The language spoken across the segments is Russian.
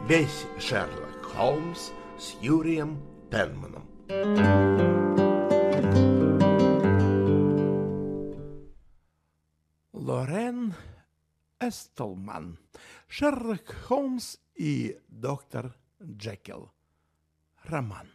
Весь Шерлок Холмс с Юрием Пенманом. Лорен Эстлман. Шерлок Холмс и доктор Джекил. Роман.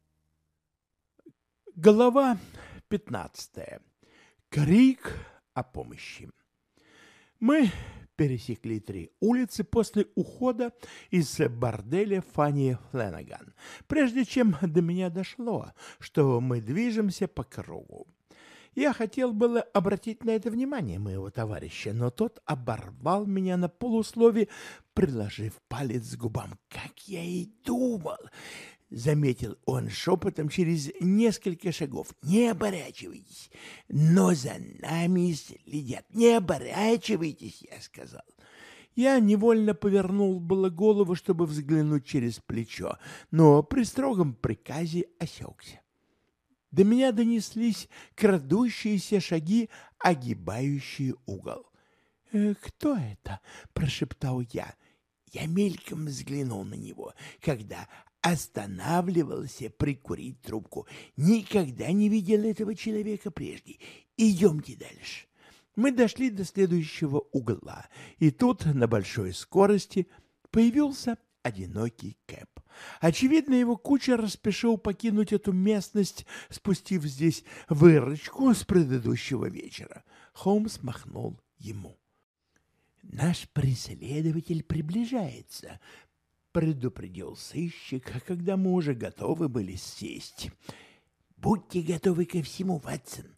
Глава 15. Крик о помощи. Мы пересекли 3 улицы после ухода из борделя Фанни Фленаган, прежде чем до меня дошло, что мы движемся по кругу. Я хотел было обратить на это внимание моего товарища, но тот оборвал меня на полуслове, приложив палец к губам. «Как я и думал!» — заметил он шепотом через несколько шагов. «Не оборачивайтесь, но за нами следят. Не оборачивайтесь!» — я сказал. Я невольно повернул было голову, чтобы взглянуть через плечо, но при строгом приказе осекся. До меня донеслись крадущиеся шаги, огибающие угол. «Кто это?» — прошептал я. Я мельком взглянул на него, когда останавливался прикурить трубку. Никогда не видел этого человека прежде. Идемте дальше. Мы дошли до следующего угла, и тут на большой скорости появился одинокий кэб. Очевидно, его кучер спешил покинуть эту местность, спустив здесь выручку с предыдущего вечера. Холмс махнул ему. «Наш преследователь приближается», — предупредил сыщик, когда мы уже готовы были сесть. «Будьте готовы ко всему, Ватсон».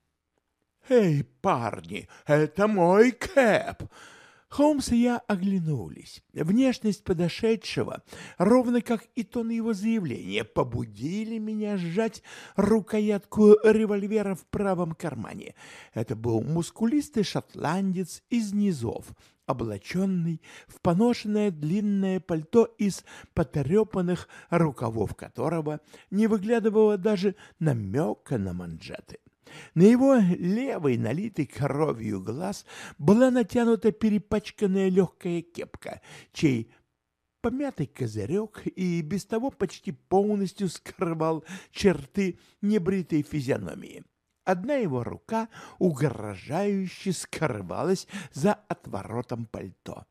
«Эй, парни, это мой кэб!» Холмс и я оглянулись. Внешность подошедшего, ровно как и тон его заявления, побудили меня сжать рукоятку револьвера в правом кармане. Это был мускулистый шотландец из низов, облаченный в поношенное длинное пальто из потрепанных рукавов которого не выглядывало даже намека на манжеты. На его левый, налитый кровью глаз, была натянута перепачканная легкая кепка, чей помятый козырек и без того почти полностью скрывал черты небритой физиономии. Одна его рука угрожающе скрывалась за отворотом пальто.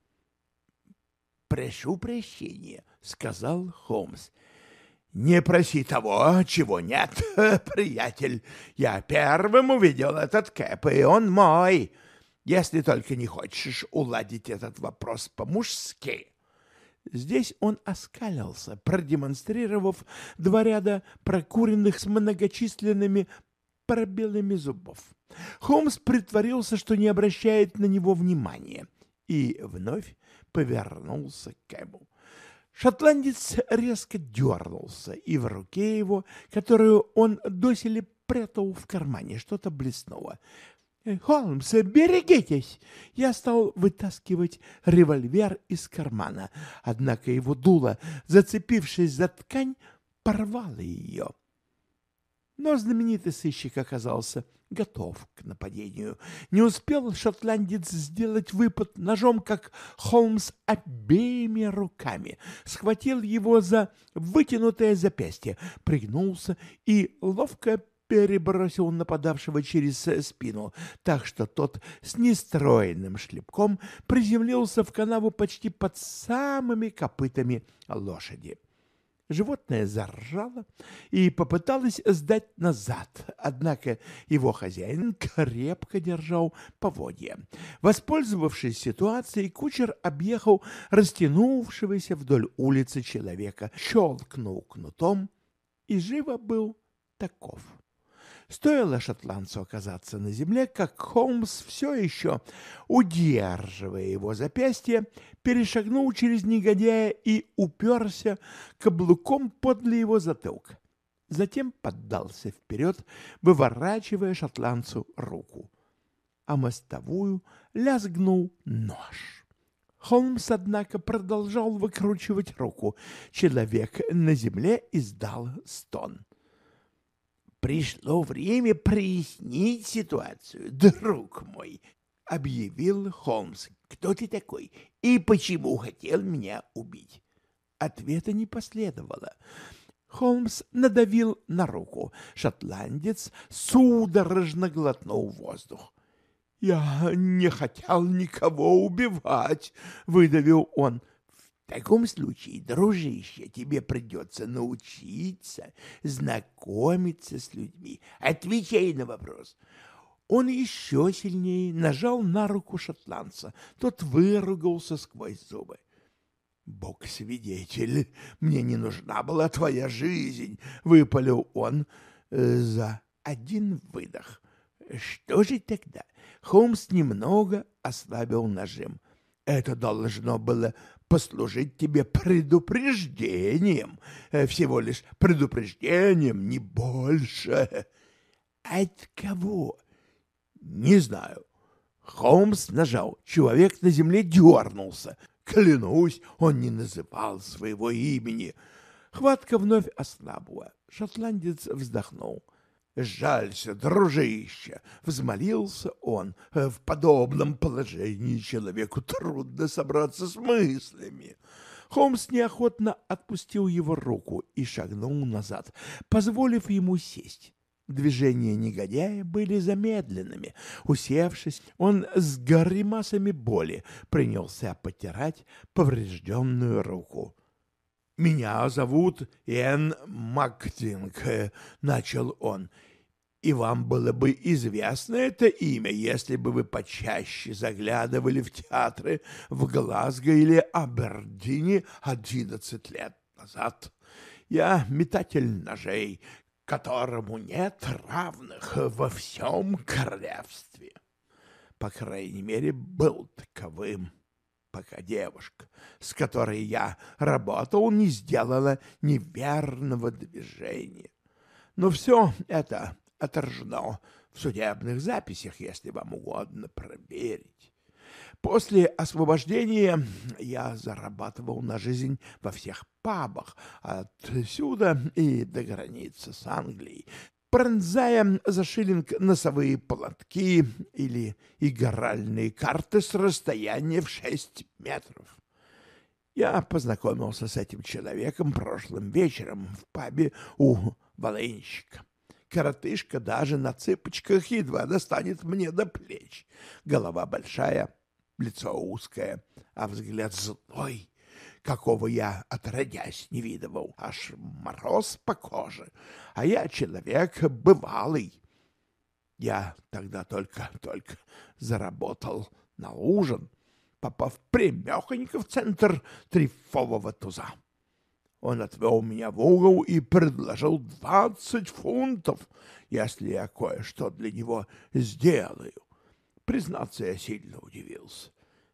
«Прошу прощения», — сказал Холмс. «Не проси того, чего нет, приятель. Я первым увидел этот кэп, и он мой, если только не хочешь уладить этот вопрос по-мужски». Здесь он оскалился, продемонстрировав 2 ряда прокуренных с многочисленными пробелами зубов. Холмс притворился, что не обращает на него внимания, и вновь повернулся к кэбу. Шотландец резко дернулся, и в руке его, которую он доселе прятал в кармане, что-то блеснуло. «Холмс, берегитесь!» Я стал вытаскивать револьвер из кармана, однако его дуло, зацепившись за ткань, порвало ее. Но знаменитый сыщик оказался готов к нападению. Не успел шотландец сделать выпад ножом, как Холмс обеими руками схватил его за вытянутое запястье, пригнулся и ловко перебросил нападавшего через спину, так что тот с нестройным шлепком приземлился в канаву почти под самыми копытами лошади. Животное заржало и попыталось сдать назад, однако его хозяин крепко держал поводья. Воспользовавшись ситуацией, кучер объехал растянувшегося вдоль улицы человека, щелкнул кнутом и живо был таков. Стоило шотландцу оказаться на земле, как Холмс, все еще удерживая его запястье, перешагнул через негодяя и уперся каблуком подле его затылка. Затем поддался вперед, выворачивая шотландцу руку. А мостовую лязгнул нож. Холмс, однако, продолжал выкручивать руку. Человек на земле издал стон. «Пришло время прояснить ситуацию, друг мой», — объявил Холмс. Кто ты такой и почему хотел меня убить?» Ответа не последовало. Холмс надавил на руку. Шотландец судорожно глотнул воздух. «Я не хотел никого убивать», — выдавил он. «В таком случае, дружище, тебе придется научиться знакомиться с людьми. Отвечай на вопрос». Он еще сильнее нажал на руку шотландца. Тот выругался сквозь зубы. «Бог-свидетель, мне не нужна была твоя жизнь», — выпалил он за один выдох. «Что же тогда?» Холмс немного ослабил нажим. «Это должно было послужить тебе предупреждением, всего лишь предупреждением, не больше». «От кого?» «Не знаю». Холмс нажал. Человек на земле дернулся. Клянусь, он не называл своего имени. Хватка вновь ослабла. Шотландец вздохнул. «Жалься, дружище!» — взмолился он. «В подобном положении человеку трудно собраться с мыслями». Холмс неохотно отпустил его руку и шагнул назад, позволив ему сесть. Движения негодяя были замедленными. Усевшись, он с гримасами боли принялся потирать поврежденную руку. «Меня зовут Иэн Мактинг», — начал он, — «и вам было бы известно это имя, если бы вы почаще заглядывали в театры в Глазго или Абердине 11 лет назад. Я метатель ножей, которому нет равных во всем королевстве. По крайней мере, был таковым, пока девушка, с которой я работал, не сделала неверного движения. Но все это отражено в судебных записях, если вам угодно проверить. После освобождения я зарабатывал на жизнь во всех пабах, отсюда и до границы с Англией, пронзая за шиллинг носовые платки или игральные карты с расстояния в 6 метров. Я познакомился с этим человеком прошлым вечером в пабе у Волынщика. Коротышка даже на цыпочках едва достанет мне до плеч. Голова большая, лицо узкое, а взгляд злой, какого я отродясь не видывал, аж мороз по коже, а я человек бывалый. Я тогда только заработал на ужин, попав прямехонько в центр трифового туза. Он отвел меня в угол и предложил 20 фунтов, если я кое-что для него сделаю. Признаться, я сильно удивился.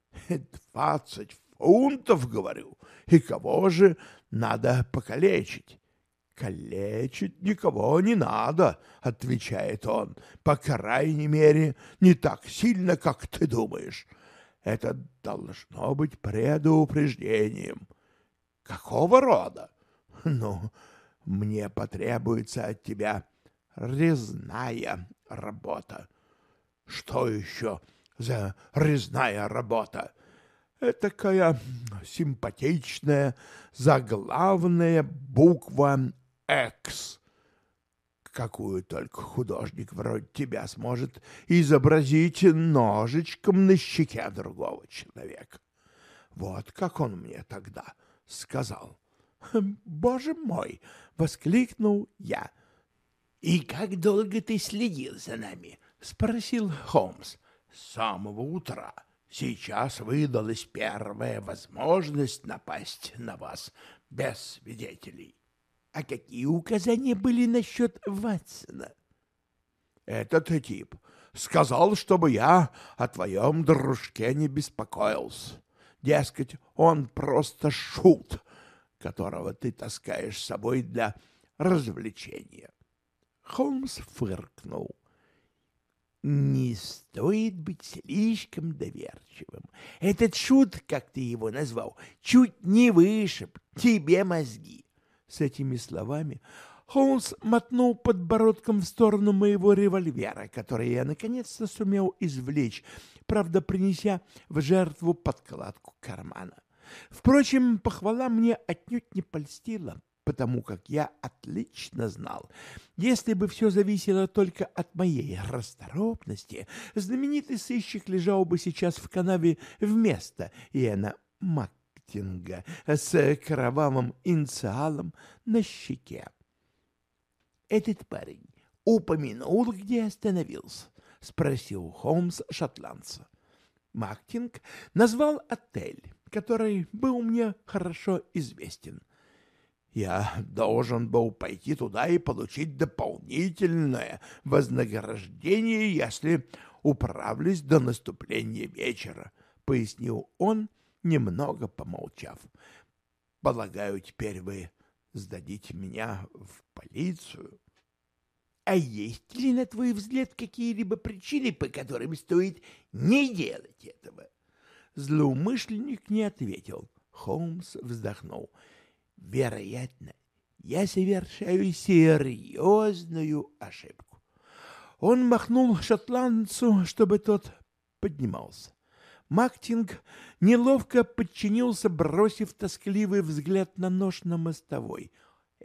20 фунтов, говорю, и кого же надо покалечить? «Калечить никого не надо», — отвечает он, — «по крайней мере, не так сильно, как ты думаешь. Это должно быть предупреждением». «Какого рода?» «Ну, мне потребуется от тебя резная работа». «Что еще за резная работа?» «Этакая симпатичная заглавная буква «X», какую только художник вроде тебя сможет изобразить ножичком на щеке другого человека». Вот как он мне тогда сказал. «Боже мой!» — воскликнул я. «И как долго ты следил за нами?» — спросил Холмс. «С самого утра. Сейчас выдалась первая возможность напасть на вас без свидетелей». «А какие указания были насчет Ватсона?» «Этот тип сказал, чтобы я о твоем дружке не беспокоился. Дескать, он просто шут, которого ты таскаешь с собой для развлечения». Холмс фыркнул. «Не стоит быть слишком доверчивым. Этот шут, как ты его назвал, чуть не вышиб тебе мозги». С этими словами Холмс мотнул подбородком в сторону моего револьвера, который я наконец-то сумел извлечь правда, принеся в жертву подкладку кармана. Впрочем, похвала мне отнюдь не польстила, потому как я отлично знал, если бы все зависело только от моей расторопности, знаменитый сыщик лежал бы сейчас в канаве вместо Иэна Мактинга с кровавым инициалом на щеке. «Этот парень упомянул, где остановился?» — спросил Холмс шотландца. Мактинг назвал отель, который был мне хорошо известен. Я должен был пойти туда и получить дополнительное вознаграждение, если управлюсь до наступления вечера, — пояснил он, немного помолчав. — Полагаю, теперь вы сдадите меня в полицию? — А есть ли, на твой взгляд, какие-либо причины, по которым стоит не делать этого? Злоумышленник не ответил. Холмс вздохнул. Вероятно, я совершаю серьезную ошибку. Он махнул шотландцу, чтобы тот поднимался. Мактинг неловко подчинился, бросив тоскливый взгляд на нож на мостовой.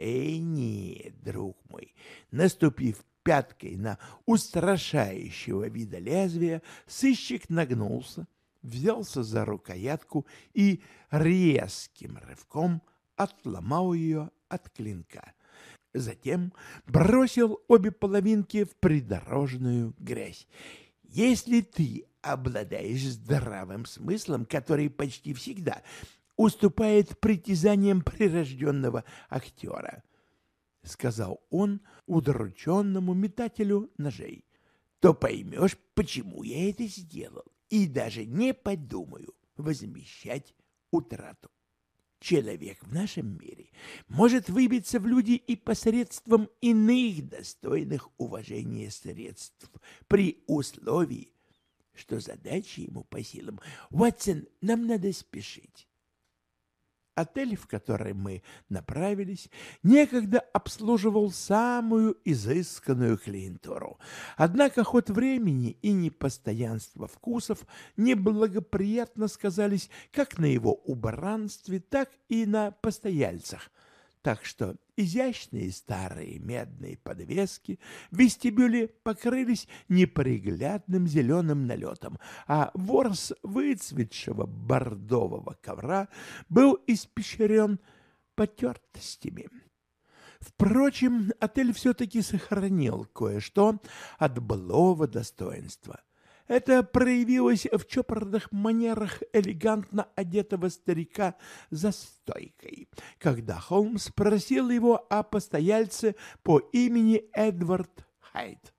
Нет, друг мой, наступив пяткой на устрашающего вида лезвия, сыщик нагнулся, взялся за рукоятку и резким рывком отломал ее от клинка. Затем бросил обе половинки в придорожную грязь. Если ты обладаешь здравым смыслом, который почти всегда уступает притязаниям прирожденного актера, — сказал он удрученному метателю ножей, — то поймешь, почему я это сделал, и даже не подумаю возмещать утрату. Человек в нашем мире может выбиться в люди и посредством иных достойных уважения средств, при условии, что задача ему по силам. Уотсон, нам надо спешить. Отель, в который мы направились, некогда обслуживал самую изысканную клиентуру. Однако ход времени и непостоянство вкусов неблагоприятно сказались как на его убранстве, так и на постояльцах. Так что изящные старые медные подвески в вестибюле покрылись неприглядным зеленым налетом, а ворс выцветшего бордового ковра был испещрен потертостями. Впрочем, отель все-таки сохранил кое-что от былого достоинства. Это проявилось в чопорных манерах элегантно одетого старика за стойкой, когда Холмс спросил его о постояльце по имени Эдвард Хайд.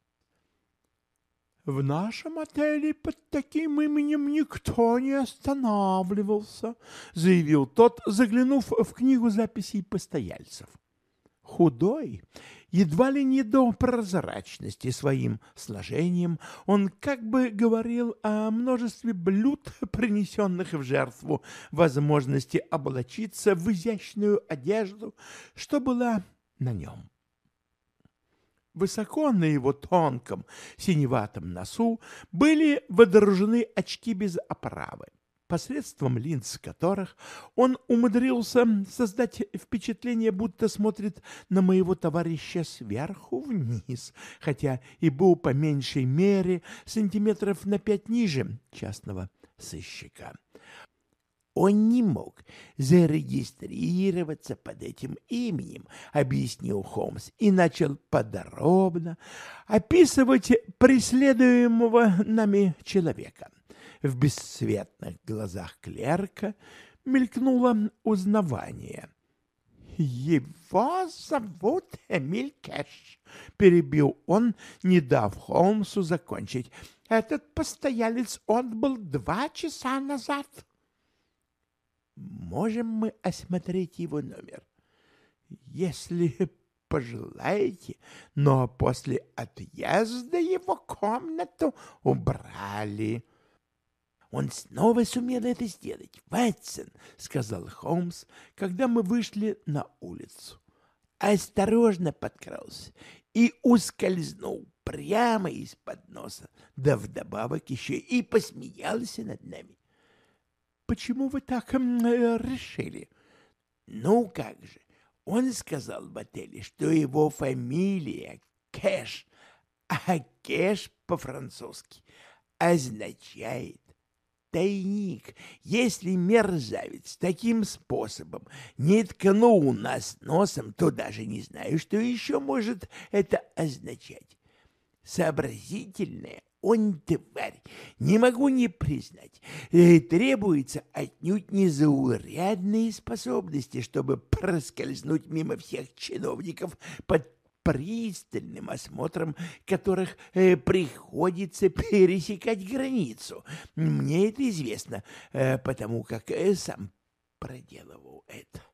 «В нашем отеле под таким именем никто не останавливался», — заявил тот, заглянув в книгу записей постояльцев. Худой, едва ли не до прозрачности своим сложением, он как бы говорил о множестве блюд, принесенных в жертву возможности облачиться в изящную одежду, что была на нем. Высоко на его тонком синеватом носу были водружены очки без оправы, посредством линз которых он умудрился создать впечатление, будто смотрит на моего товарища сверху вниз, хотя и был по меньшей мере сантиметров на 5 ниже частного сыщика. Он не мог зарегистрироваться под этим именем, — объяснил Холмс и начал подробно описывать преследуемого нами человека. В бесцветных глазах клерка мелькнуло узнавание. «Его зовут Эмиль Кэш», — перебил он, не дав Холмсу закончить. «Этот постоялец отбыл 2 часа назад». «Можем мы осмотреть его номер?» «Если пожелаете, но после отъезда его комнату убрали». «Он снова сумел это сделать, Ватсон», — сказал Холмс, когда мы вышли на улицу. «Осторожно подкрался и ускользнул прямо из-под носа, да вдобавок еще и посмеялся над нами. Почему вы так решили? Ну как же, он сказал в отеле, что его фамилия Кэш, а Кэш по-французски означает тайник. Если мерзавец таким способом не ткнул нас носом, то даже не знаю, что еще может это означать. Сообразительная он тварь, не могу не признать. Требуется отнюдь незаурядные способности, чтобы проскользнуть мимо всех чиновников под пристальным осмотром которых приходится пересекать границу. Мне это известно, потому как сам проделывал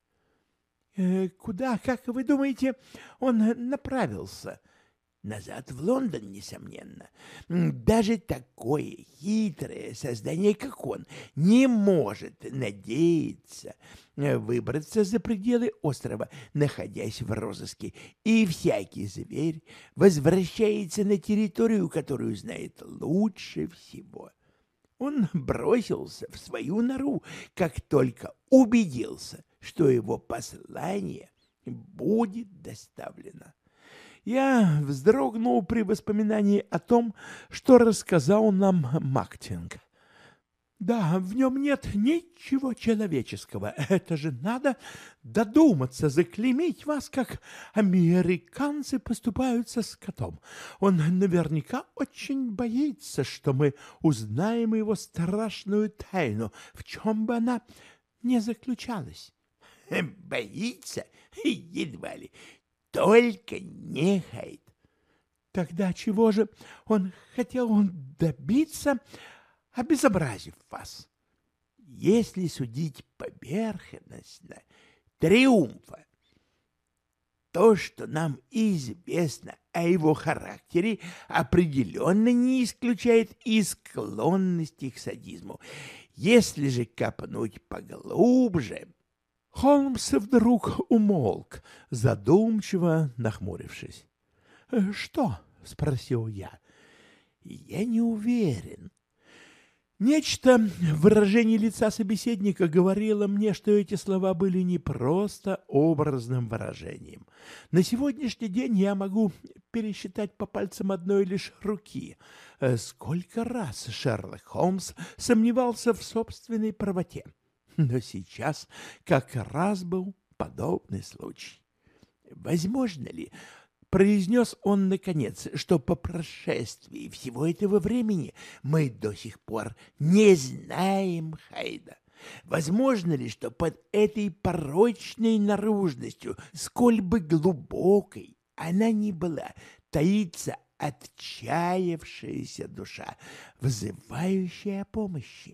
это. Куда, как вы думаете, он направился? Назад в Лондон, несомненно. Даже такое хитрое создание, как он, не может надеяться выбраться за пределы острова, находясь в розыске. И всякий зверь возвращается на территорию, которую знает лучше всего. Он бросился в свою нору, как только убедился, что его послание будет доставлено. Я вздрогнул при воспоминании о том, что рассказал нам Мактинг. Да, в нем нет ничего человеческого. Это же надо додуматься заклеймить вас, как американцы поступают со скотом. Он наверняка очень боится, что мы узнаем его страшную тайну, в чем бы она ни заключалась. Боится? Едва ли. Только не Хайд. Тогда чего же он хотел добиться, обезобразив вас? Если судить поверхностно, триумфа. То, что нам известно о его характере, определенно не исключает и склонности к садизму. Если же копнуть поглубже... Холмс вдруг умолк, задумчиво нахмурившись. «Что?» — спросил я. «Я не уверен». Нечто в выражении лица собеседника говорило мне, что эти слова были не просто образным выражением. На сегодняшний день я могу пересчитать по пальцам одной лишь руки. Сколько раз Шерлок Холмс сомневался в собственной правоте. Но сейчас как раз был подобный случай. «Возможно ли, — произнес он наконец, — что по прошествии всего этого времени мы до сих пор не знаем Хайда? Возможно ли, что под этой порочной наружностью, сколь бы глубокой она ни была, таится отчаявшаяся душа, взывающая о помощи?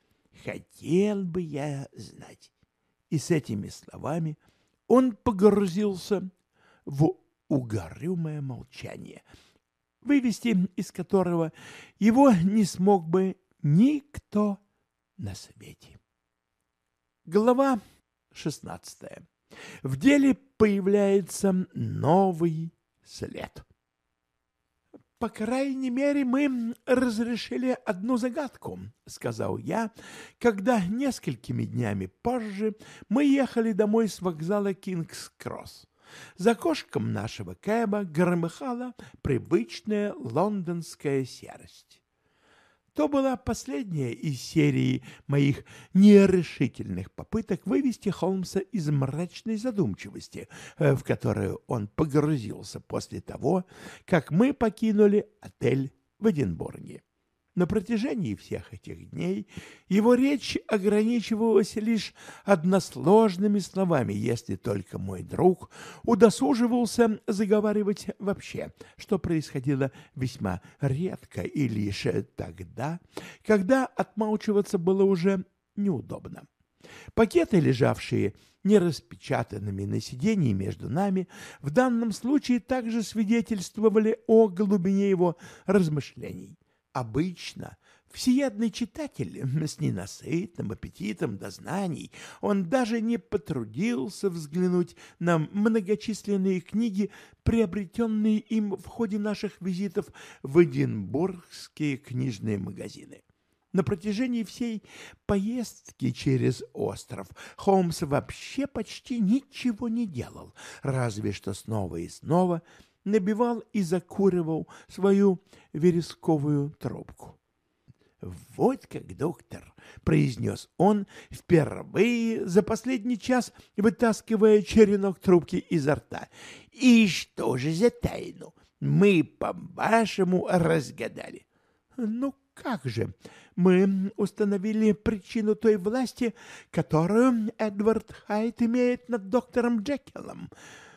Хотел бы я знать». И с этими словами он погрузился в угрюмое молчание, вывести из которого его не смог бы никто на свете. Глава 16. В деле появляется новый след. «По крайней мере, мы разрешили одну загадку», — сказал я, когда несколькими днями позже мы ехали домой с вокзала Кингс-Кросс. За окошком нашего кэба громыхала привычная лондонская серость. То была последняя из серии моих нерешительных попыток вывести Холмса из мрачной задумчивости, в которую он погрузился после того, как мы покинули отель в Эдинбурге. На протяжении всех этих дней его речь ограничивалась лишь односложными словами, если только мой друг удосуживался заговаривать вообще, что происходило весьма редко и лишь тогда, когда отмалчиваться было уже неудобно. Пакеты, лежавшие нераспечатанными на сиденье между нами, в данном случае также свидетельствовали о глубине его размышлений. Обычно Всеядный читатель с ненасытным аппетитом до знаний, он даже не потрудился взглянуть на многочисленные книги, приобретенные им в ходе наших визитов в эдинбургские книжные магазины. На протяжении всей поездки через остров Холмс вообще почти ничего не делал, разве что снова и снова набивал и закуривал свою вересковую трубку. «Вот как, доктор», — произнес он, впервые за последний час вытаскивая черенок трубки изо рта. «И что же за тайну мы, по-вашему, разгадали?» «Ну как же, мы установили причину той власти, которую Эдвард Хайд имеет над доктором Джекилом.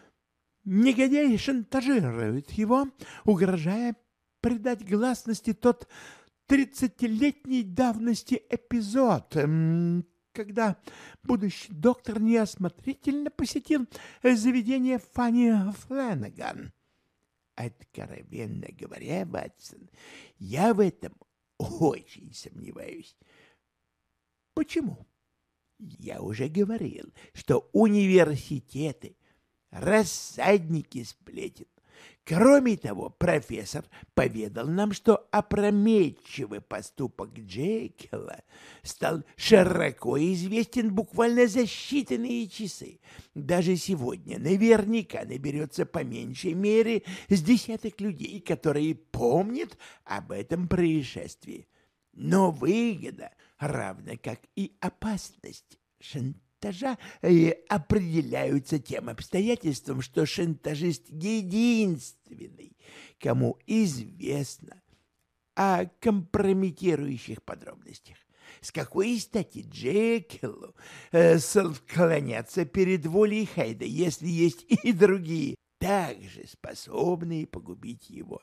Негодяй шантажирует его, угрожая придать гласности тот 30-летней давности эпизод, когда будущий доктор неосмотрительно посетил заведение Фанни Флэнаган. Откровенно говоря, Ватсон, я в этом очень сомневаюсь. Почему? Я уже говорил, что университеты — рассадники сплетен. Кроме того, профессор поведал нам, что опрометчивый поступок Джекила стал широко известен буквально за считанные часы. Даже сегодня наверняка наберется по меньшей мере с десяток людей, которые помнят об этом происшествии. Но выгода, равно как и опасность шантажа, определяются тем обстоятельством, что шантажист единственный, кому известно о компрометирующих подробностях. С какой стати Джекилу склоняться перед волей Хайда, если есть и другие, также способные погубить его?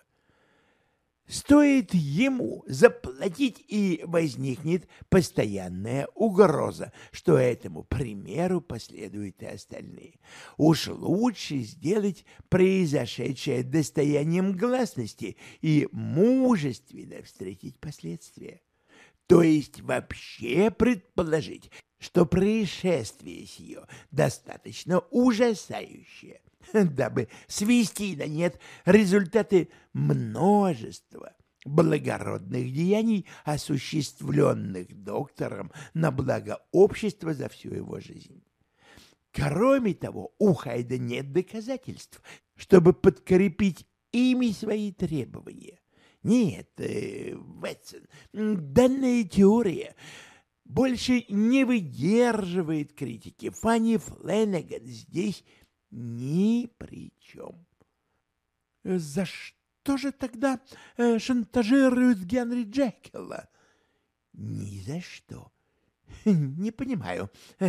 Стоит ему заплатить, и возникнет постоянная угроза, что этому примеру последуют и остальные. Уж лучше сделать произошедшее достоянием гласности и мужественно встретить последствия. То есть вообще предположить, что происшествие сие достаточно ужасающее, дабы свести на нет результаты множества благородных деяний, осуществленных доктором на благо общества за всю его жизнь. Кроме того, у Хайда нет доказательств, чтобы подкрепить ими свои требования. Нет, Ватсон, данная теория больше не выдерживает критики. Фанни Флэнаган здесь ни при чем. За что же тогда шантажируют Генри Джекила? Ни за что. Не понимаю.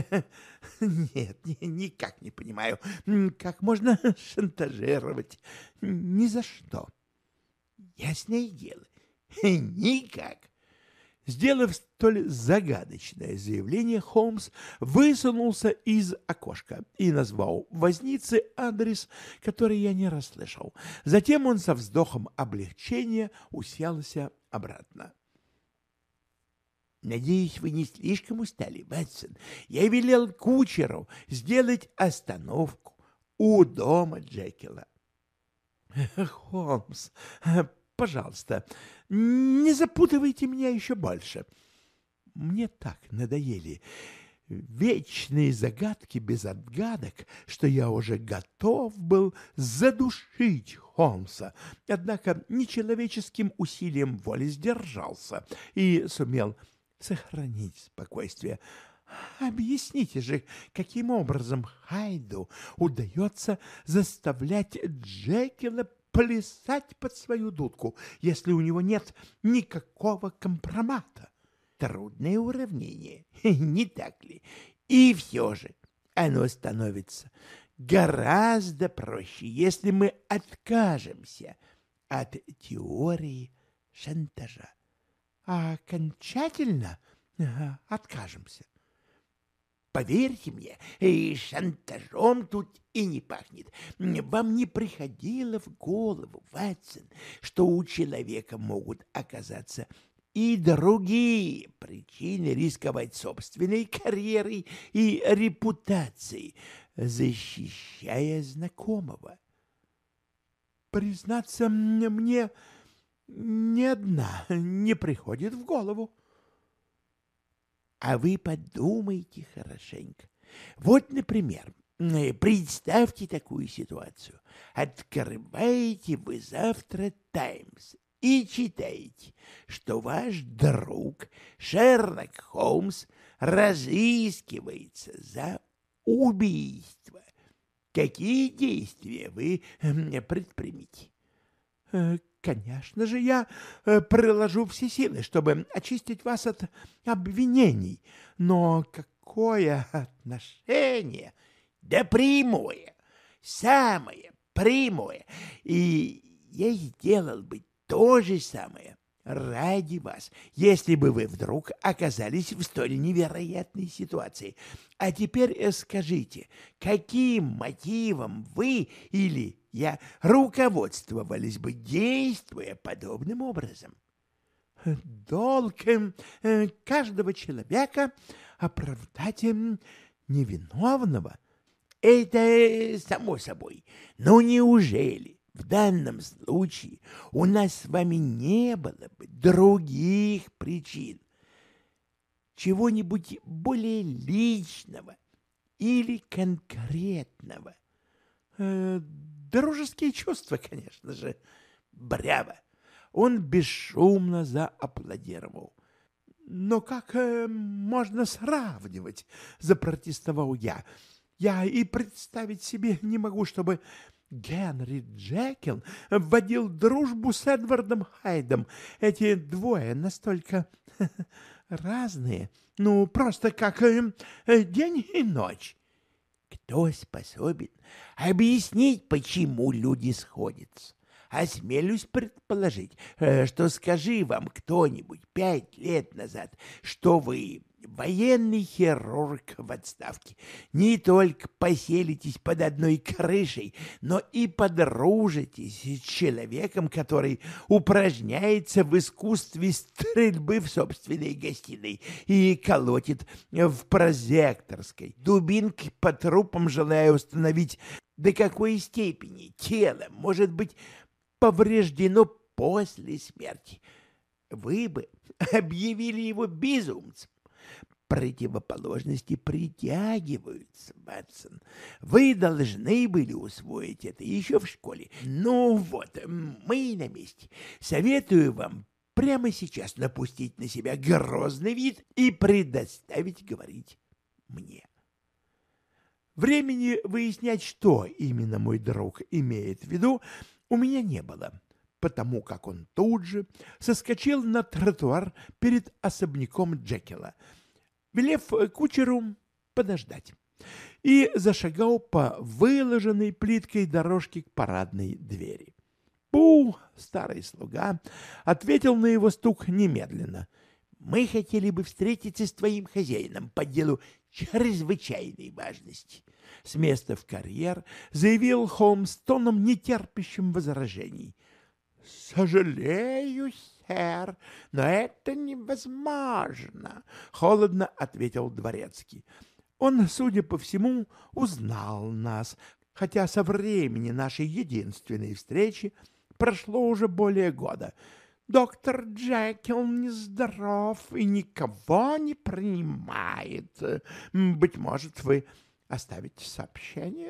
Нет, никак не понимаю. Как можно шантажировать? Ни за что. Ясное дело, никак. Сделав столь загадочное заявление, Холмс высунулся из окошка и назвал вознице адрес, который я не расслышал. Затем он со вздохом облегчения уселся обратно. «Надеюсь, вы не слишком устали, Ватсон. Я велел кучеру сделать остановку у дома Джекила». «Холмс, пожалуйста, не запутывайте меня еще больше. Мне так надоели вечные загадки без отгадок, что я уже готов был задушить Холмса, однако нечеловеческим усилием воли сдержался и сумел сохранить спокойствие. Объясните же, каким образом Хайду удается заставлять Джекила плясать под свою дудку, если у него нет никакого компромата? Трудное уравнение, не так ли? И все же оно становится гораздо проще, если мы откажемся от теории шантажа. Окончательно откажемся. Поверьте мне, шантажом тут и не пахнет. Вам не приходило в голову, Ватсон, что у человека могут оказаться и другие причины рисковать собственной карьерой и репутацией, защищая знакомого. Признаться, мне ни одна не приходит в голову. А вы подумайте хорошенько. Вот, например, представьте такую ситуацию. Открываете вы завтра «Таймс» и читаете, что ваш друг Шерлок Холмс разыскивается за убийство. Какие действия вы предпримете? Конечно же, я приложу все силы, чтобы очистить вас от обвинений. Но какое отношение? Да прямое, самое прямое. И я сделал бы то же самое ради вас, если бы вы вдруг оказались в столь невероятной ситуации. А теперь скажите, каким мотивом вы или я руководствовались бы, действуя подобным образом? Долг каждого человека оправдать невиновного. Это само собой. Но неужели в данном случае у нас с вами не было бы других причин, чего-нибудь более личного или конкретного? Дружеские чувства, конечно же. Браво! Он бесшумно зааплодировал. «Но как можно сравнивать?» — запротестовал я. «Я и представить себе не могу, чтобы Генри Джекил вводил дружбу с Эдвардом Хайдом. Эти двое настолько разные, ну, просто как день и ночь». Кто способен объяснить, почему люди сходятся? Осмелюсь предположить, что скажи вам кто-нибудь 5 лет назад, что вы, военный хирург в отставке, не только поселитесь под одной крышей, но и подружитесь с человеком, который упражняется в искусстве стрельбы в собственной гостиной и колотит в прозекторской дубинкой по трупам, желая установить, до какой степени тело может быть повреждено после смерти. Вы бы объявили его безумцем. Противоположности притягиваются, Ватсон. Вы должны были усвоить это еще в школе. Ну вот, мы на месте. Советую вам прямо сейчас напустить на себя грозный вид и предоставить говорить мне. Времени выяснять, что именно мой друг имеет в виду, у меня не было, потому как он тут же соскочил на тротуар перед особняком Джекила, велев кучеру подождать, и зашагал по выложенной плиткой дорожке к парадной двери. Пул, старый слуга, ответил на его стук немедленно. «Мы хотели бы встретиться с твоим хозяином по делу чрезвычайной важности», — с места в карьер заявил Холмс тоном, нетерпящим возражений. «Сожалею, сэр, но это невозможно», — холодно ответил дворецкий. Он, судя по всему, узнал нас, хотя со времени нашей единственной встречи прошло уже более года. «Доктор Джекил нездоров и никого не принимает. Быть может, вы оставите сообщение?»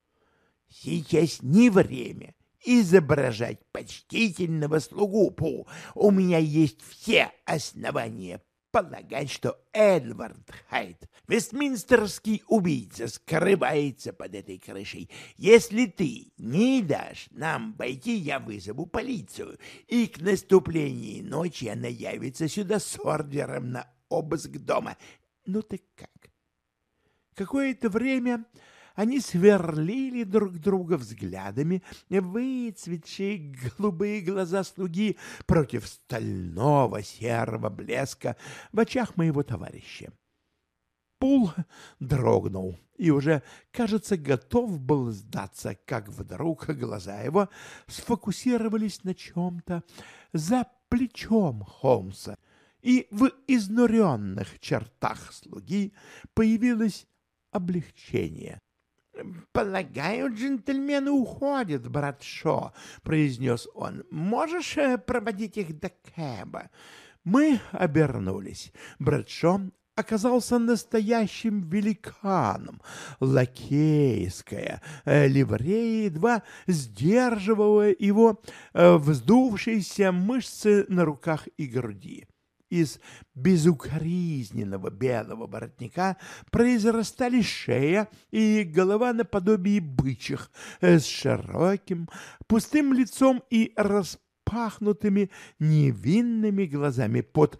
«Сейчас не время изображать почтительного слугу, Пу. У меня есть все основания полагать, что Эдвард Хайд, вестминстерский убийца, скрывается под этой крышей. Если ты не дашь нам войти, я вызову полицию, и к наступлению ночи она явится сюда с ордером на обыск дома. Ну так как?» Какое-то время они сверлили друг друга взглядами, выцветшие голубые глаза слуги против стального серого блеска в очах моего товарища. Пул дрогнул и уже, кажется, готов был сдаться, как вдруг глаза его сфокусировались на чем-то за плечом Холмса. и в изнуренных чертах слуги появилось облегчение. «Полагаю, джентльмены уходят, Брадшо», — произнес он. «Можешь проводить их до кэба?» Мы обернулись. Брадшо оказался настоящим великаном. Лакейская ливрея едва сдерживала его вздувшиеся мышцы на руках и груди. Из безукоризненного белого воротника произрастали шея и голова наподобие бычьих, с широким пустым лицом и распахнутыми невинными глазами под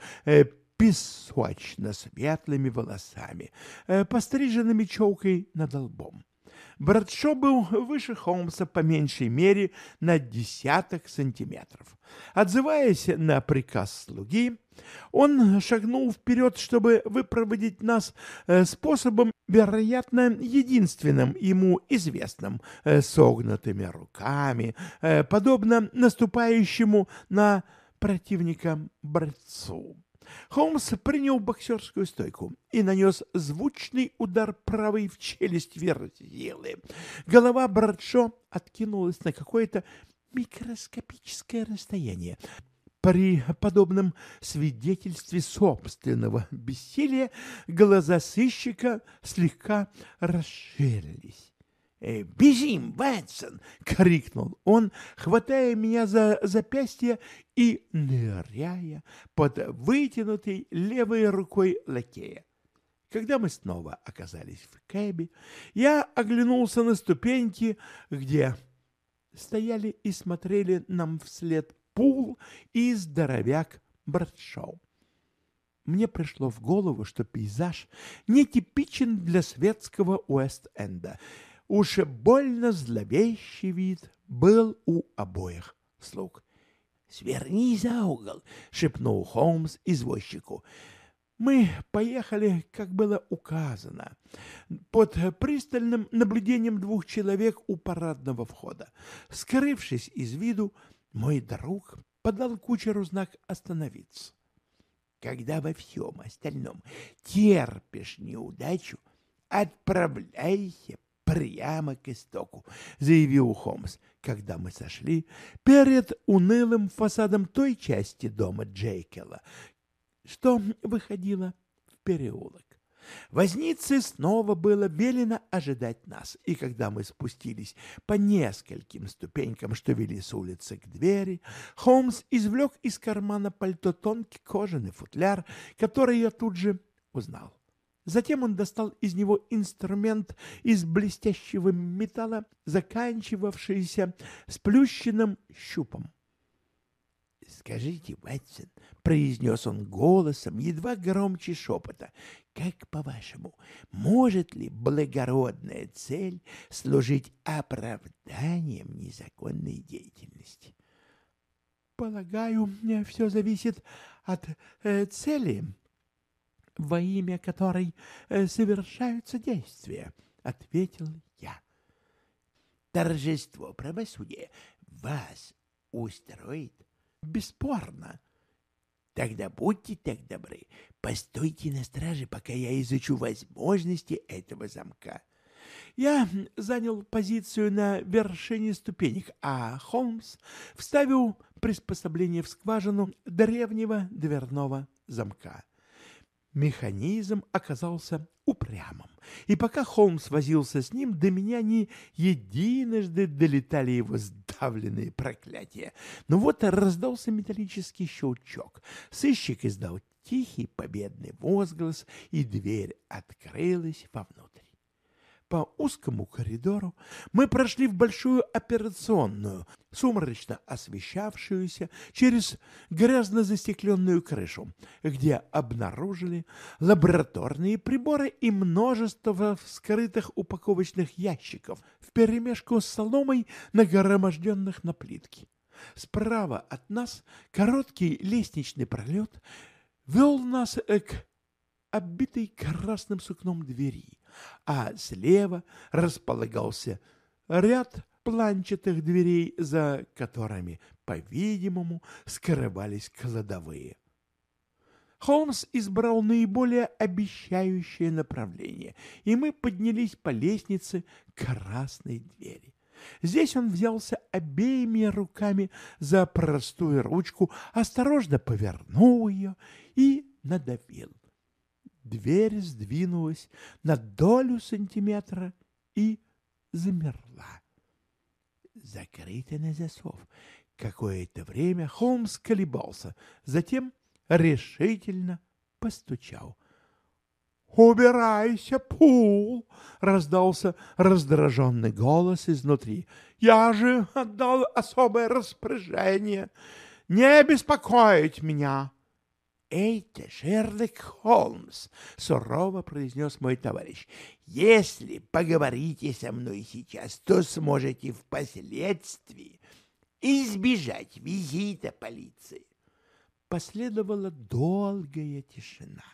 песочно-светлыми волосами, постриженными челкой над лбом. Брадшо был выше Холмса по меньшей мере на 10 сантиметров. Отзываясь на приказ слуги, он шагнул вперед, чтобы выпроводить нас способом, вероятно, единственным ему известным, согнутыми руками, подобно наступающему на противника борцу. Холмс принял боксерскую стойку и нанес звучный удар правой в челюсть Верзилы. Голова Брадшо откинулась на какое-то микроскопическое расстояние. При подобном свидетельстве собственного бессилия глаза сыщика слегка расширились. «Бежим, Ватсон!» — крикнул он, хватая меня за запястье и ныряя под вытянутой левой рукой лакея. Когда мы снова оказались в кэбе, я оглянулся на ступеньки, где стояли и смотрели нам вслед Пул и здоровяк Брадшо. Мне пришло в голову, что пейзаж нетипичен для светского Уэст-Энда. Уж больно зловещий вид был у обоих слуг. «Сверни за угол!» — шепнул Холмс извозчику. Мы поехали, как было указано, под пристальным наблюдением 2 человек у парадного входа. Скрывшись из виду, мой друг подал кучеру знак остановиться. «Когда во всем остальном терпишь неудачу, отправляйся прямо к истоку», — заявил Холмс, когда мы сошли перед унылым фасадом той части дома Джейкела, что выходила в переулок. Вознице снова было велено ожидать нас, и когда мы спустились по нескольким ступенькам, что вели с улицы к двери, Холмс извлек из кармана пальто тонкий кожаный футляр, который я тут же узнал. Затем он достал из него инструмент из блестящего металла, заканчивавшийся сплющенным щупом. «Скажите, Ватсон», — произнес он голосом, едва громче шепота, — «как, по-вашему, может ли благородная цель служить оправданием незаконной деятельности?» «Полагаю, все зависит от цели, во имя которой совершаются действия», — ответил я. «Торжество правосудия вас устроит?» «Бесспорно». «Тогда будьте так добры, постойте на страже, пока я изучу возможности этого замка». Я занял позицию на вершине ступенек, а Холмс вставил приспособление в скважину древнего дверного замка. Механизм оказался упрямым, и пока Холмс возился с ним, до меня не единожды долетали его сдавленные проклятия. Но вот раздался металлический щелчок. Сыщик издал тихий победный возглас, и дверь открылась вовнутрь. По узкому коридору мы прошли в большую операционную, сумрачно освещавшуюся через грязно застекленную крышу, где обнаружили лабораторные приборы и множество вскрытых упаковочных ящиков вперемешку с соломой, нагроможденных на плитке. Справа от нас короткий лестничный пролет вел нас к оббитой красным сукном двери, а слева располагался ряд планчатых дверей, за которыми, по-видимому, скрывались кладовые. Холмс избрал наиболее обещающее направление, и мы поднялись по лестнице к красной двери. Здесь он взялся обеими руками за простую ручку, осторожно повернул ее и надавил. Дверь сдвинулась на долю сантиметра и замерла. Закрыта на засов. Какое-то время Холмс колебался, затем решительно постучал. «Убирайся, Пул!» — раздался раздраженный голос изнутри. «Я же отдал особое распоряжение не беспокоить меня!» «Это Шерлок Холмс!» — сурово произнес мой товарищ. «Если поговорите со мной сейчас, то сможете впоследствии избежать визита полиции». Последовала долгая тишина.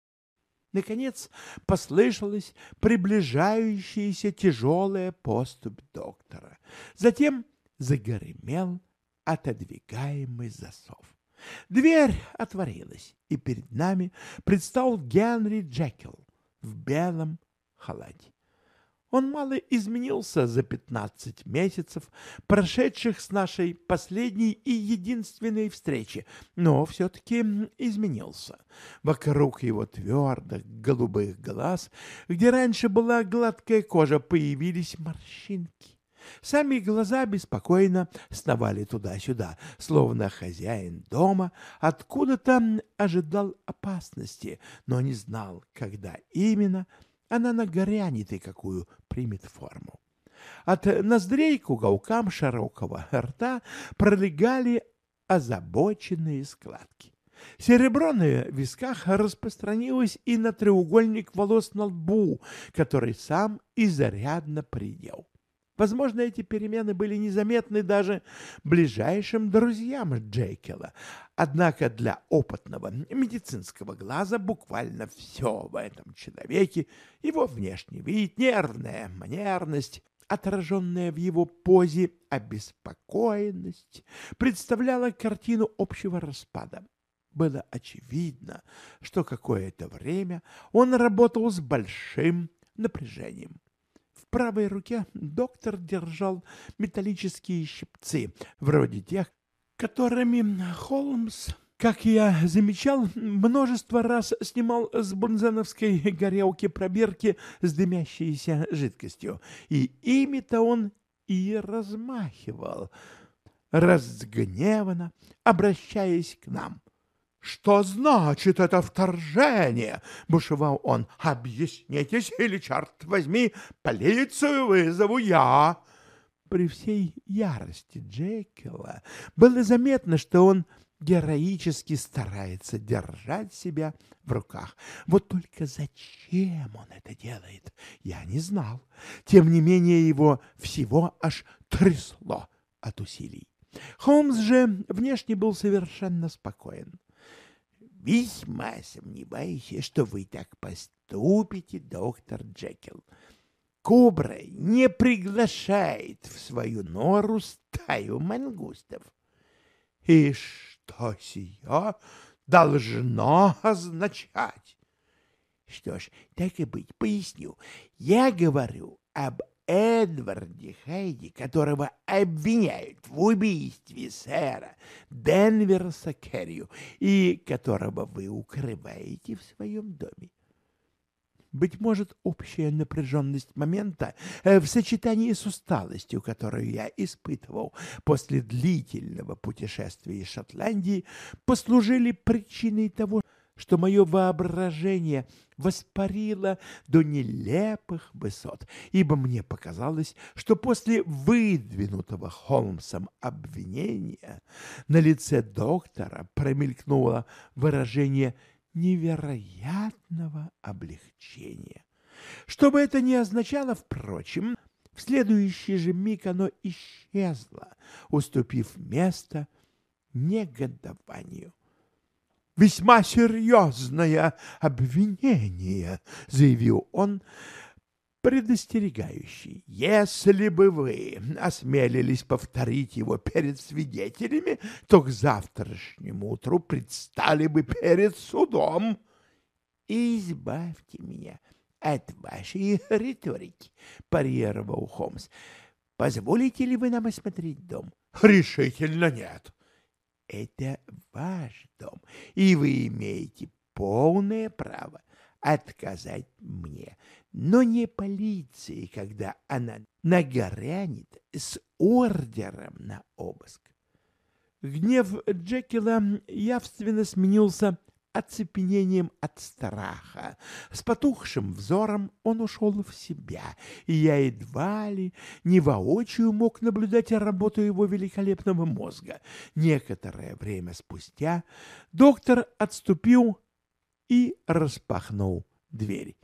Наконец послышалась приближающаяся тяжелая поступь доктора. Затем загремел отодвигаемый засов. Дверь отворилась, и перед нами предстал Генри Джекил в белом халате. Он мало изменился за 15 месяцев, прошедших с нашей последней и единственной встречи, но все-таки изменился. Вокруг его твердых голубых глаз, где раньше была гладкая кожа, появились морщинки. Сами глаза беспокойно сновали туда-сюда, словно хозяин дома откуда-то ожидал опасности, но не знал, когда именно она нагрянет и какую примет форму. От ноздрей к уголкам широкого рта пролегали озабоченные складки. Серебро на висках распространилось и на треугольник волос на лбу, который сам изрядно предел. Возможно, эти перемены были незаметны даже ближайшим друзьям Джекила. Однако для опытного медицинского глаза буквально все в этом человеке, его внешний вид, нервная манерность, отраженная в его позе обеспокоенность, представляла картину общего распада. Было очевидно, что какое-то время он работал с большим напряжением. В правой руке доктор держал металлические щипцы, вроде тех, которыми Холмс, как я замечал, множество раз снимал с бензиновской горелки пробирки с дымящейся жидкостью, и ими-то он и размахивал, разгневанно обращаясь к нам. «Что значит это вторжение?» — бушевал он. «Объяснитесь, или, черт возьми, полицию вызову я!» При всей ярости Джекила было заметно, что он героически старается держать себя в руках. Вот только зачем он это делает, я не знал. Тем не менее, его всего аж трясло от усилий. Холмс же внешне был совершенно спокоен. «Весьма сомневаюсь, что вы так поступите, доктор Джекил. Кобра не приглашает в свою нору стаю мангустов». «И что сие должно означать?» «Что ж, так и быть, поясню. Я говорю об Эдварде Хайди, которого обвиняют в убийстве сэра Денверса Керрию и которого вы укрываете в своем доме. Быть может, общая напряженность момента в сочетании с усталостью, которую я испытывал после длительного путешествия из Шотландии, послужили причиной того, что мое воображение воспарило до нелепых высот, ибо мне показалось, что после выдвинутого Холмсом обвинения на лице доктора промелькнуло выражение невероятного облегчения. Что бы это ни означало, впрочем, в следующий же миг оно исчезло, уступив место негодованию. «Весьма серьезное обвинение», — заявил он, предостерегающий. Если бы вы осмелились повторить его перед свидетелями, то к завтрашнему утру предстали бы перед судом. «Избавьте меня от вашей риторики», — парировал Холмс. «Позволите ли вы нам осмотреть дом?» «Решительно нет». «Это ваш дом, и вы имеете полное право отказать мне, но не полиции, когда она нагрянет с ордером на обыск». Гнев Джекила явственно сменился оцепенением от страха. С потухшим взором он ушел в себя, и я едва ли не воочию мог наблюдать работу его великолепного мозга. Некоторое время спустя доктор отступил и распахнул дверь.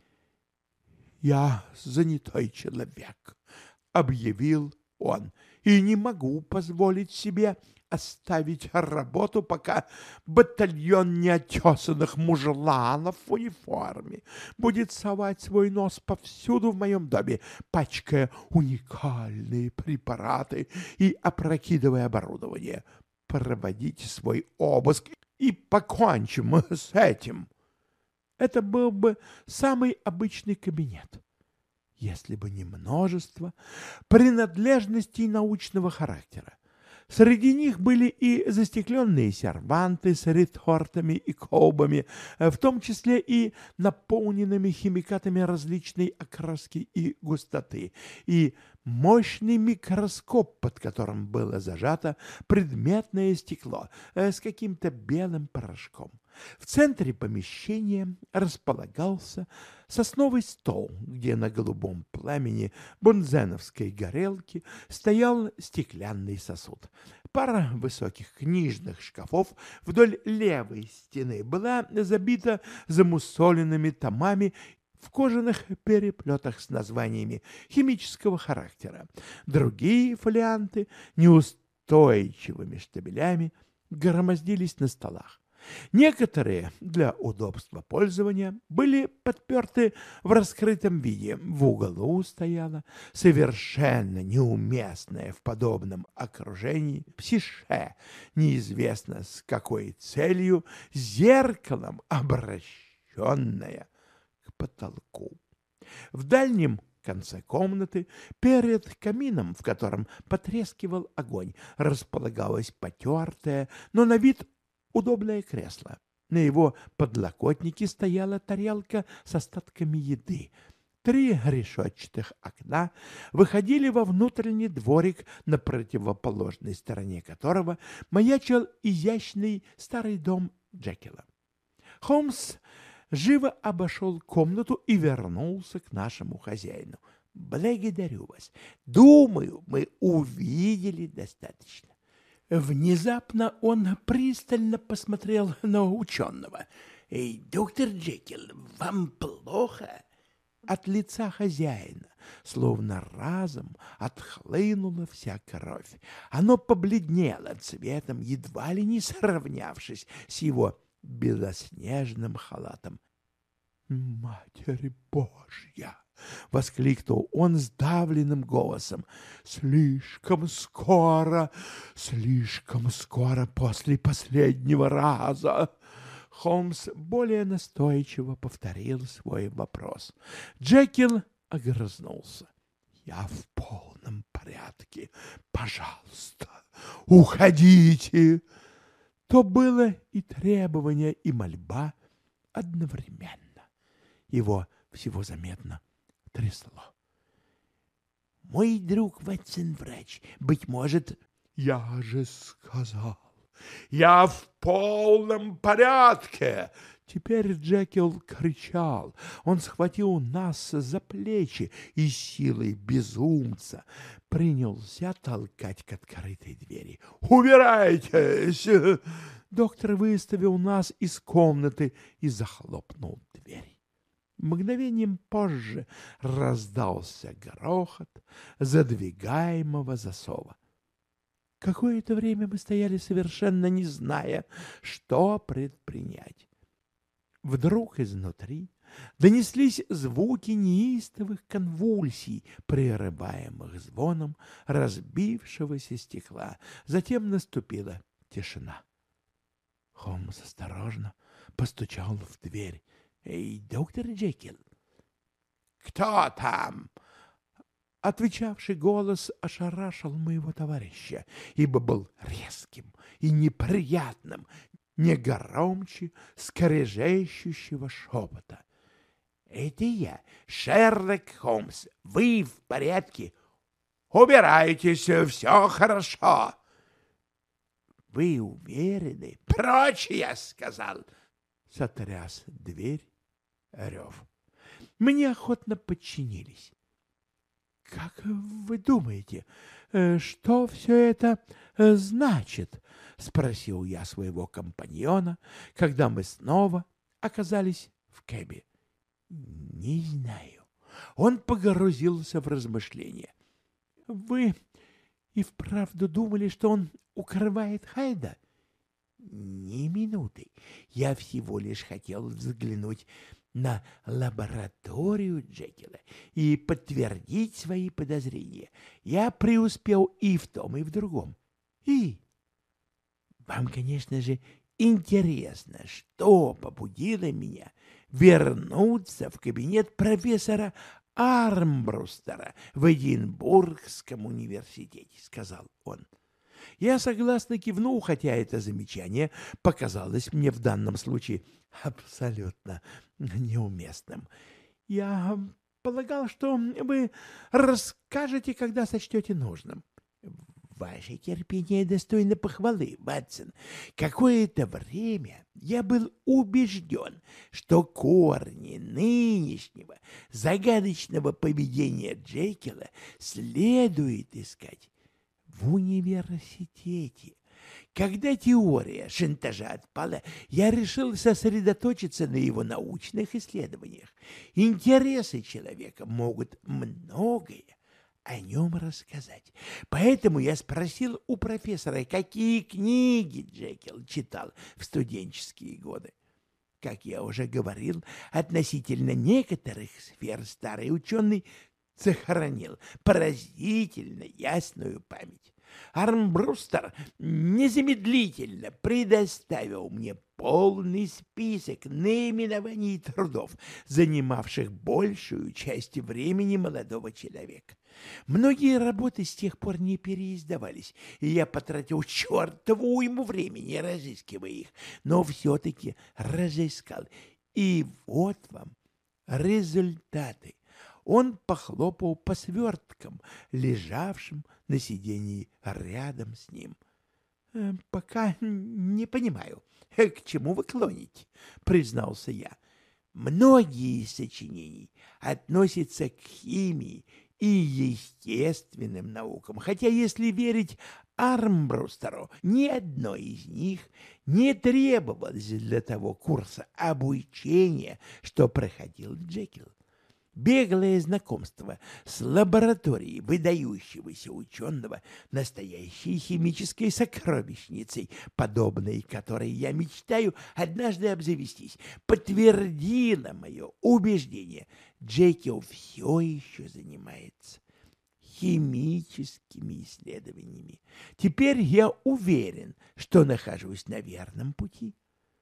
«Я занятой человек», — объявил он, — «и не могу позволить себе оставить работу, пока батальон неотесанных мужланов в униформе будет совать свой нос повсюду в моем доме, пачкая уникальные препараты и опрокидывая оборудование. Проводите свой обыск и покончим с этим». Это был бы самый обычный кабинет, если бы не множество принадлежностей научного характера. Среди них были и застекленные серванты с ретортами и колбами, в том числе и наполненными химикатами различной окраски и густоты, и мощный микроскоп, под которым было зажато предметное стекло с каким-то белым порошком. В центре помещения располагался сосновый стол, где на голубом пламени бунзеновской горелки стоял стеклянный сосуд. Пара высоких книжных шкафов вдоль левой стены была забита замусоленными томами в кожаных переплетах с названиями химического характера. Другие фолианты неустойчивыми штабелями громоздились на столах. Некоторые для удобства пользования были подперты в раскрытом виде. В углу стояла совершенно неуместная в подобном окружении псише, неизвестно с какой целью, зеркалом обращенная к потолку. В дальнем конце комнаты, перед камином, в котором потрескивал огонь, располагалось потертое, но на вид удобное кресло. На его подлокотнике стояла тарелка с остатками еды. 3 решетчатых окна выходили во внутренний дворик, на противоположной стороне которого маячил изящный старый дом Джекила. Холмс живо обошел комнату и вернулся к нашему хозяину. «Благодарю вас. Думаю, мы увидели достаточно». Внезапно он пристально посмотрел на ученого. «Эй, доктор Джекил, вам плохо?» От лица хозяина, словно разом, отхлынула вся кровь. Оно побледнело цветом, едва ли не сравнявшись с его белоснежным халатом. «Матерь Божья!» — воскликнул он сдавленным голосом. слишком скоро после последнего раза!» Холмс более настойчиво повторил свой вопрос. Джекил огрызнулся. «Я в полном порядке. Пожалуйста, уходите!» То было и требование, и мольба одновременно. Его всего заметно трясло. «Мой друг Ватсон врач. Быть может...» «Я же сказал, я в полном порядке!» Теперь Джекил кричал. Он схватил нас за плечи и силой безумца принялся толкать к открытой двери. «Убирайтесь!» Доктор выставил нас из комнаты и захлопнул дверь. Мгновением позже раздался грохот задвигаемого засова. Какое-то время мы стояли, совершенно не зная, что предпринять. Вдруг изнутри донеслись звуки неистовых конвульсий, прерываемых звоном разбившегося стекла. Затем наступила тишина. Холмс осторожно постучал в дверь. «Эй, доктор Джекил!» «Кто там?» Отвечавший голос ошарашил моего товарища, ибо был резким и неприятным, не громче скрежещущего шепота. «Это я, Шерлок Холмс. Вы в порядке? Убирайтесь, все хорошо». «Вы уверены?» «Прочь, я сказал!» Сотряс дверь рев. Мы неохотно подчинились. «Как вы думаете, что все это значит?» — спросил я своего компаньона, когда мы снова оказались в кэбе. «Не знаю». Он погрузился в размышления. «Вы и вправду думали, что он укрывает Хайда?» «Ни минуты. Я всего лишь хотел взглянуть на лабораторию Джекила и подтвердить свои подозрения. Я преуспел и в том, и в другом. И вам, конечно же, интересно, что побудило меня вернуться в кабинет профессора Армбрустера в Эдинбургском университете, — сказал он. Я согласно кивнул, хотя это замечание показалось мне в данном случае абсолютно неуместным. Я полагал, что вы расскажете, когда сочтете нужным. Ваше терпение достойно похвалы, Ватсон. Какое-то время я был убежден, что корни нынешнего загадочного поведения Джекила следует искать в университете. Когда теория шантажа отпала, я решил сосредоточиться на его научных исследованиях. Интересы человека могут многое о нем рассказать. Поэтому я спросил у профессора, какие книги Джекил читал в студенческие годы. Как я уже говорил, относительно некоторых сфер старый ученый сохранил поразительно ясную память. Армбрустер незамедлительно предоставил мне полный список наименований трудов, занимавших большую часть времени молодого человека. Многие работы с тех пор не переиздавались, и я потратил чертову уйму времени, разыскивая их, но все-таки разыскал. И вот вам результаты. Он похлопал по сверткам, лежавшим на сиденье рядом с ним. «Пока не понимаю, к чему вы клоните?» — признался я. «Многие из сочинений относятся к химии и естественным наукам, хотя, если верить Армбрустеру, ни одно из них не требовалось для того курса обучения, что проходил Джекил. Беглое знакомство с лабораторией выдающегося ученого, настоящей химической сокровищницей, подобной которой я мечтаю однажды обзавестись, подтвердило мое убеждение. Джекил все еще занимается химическими исследованиями. Теперь я уверен, что нахожусь на верном пути.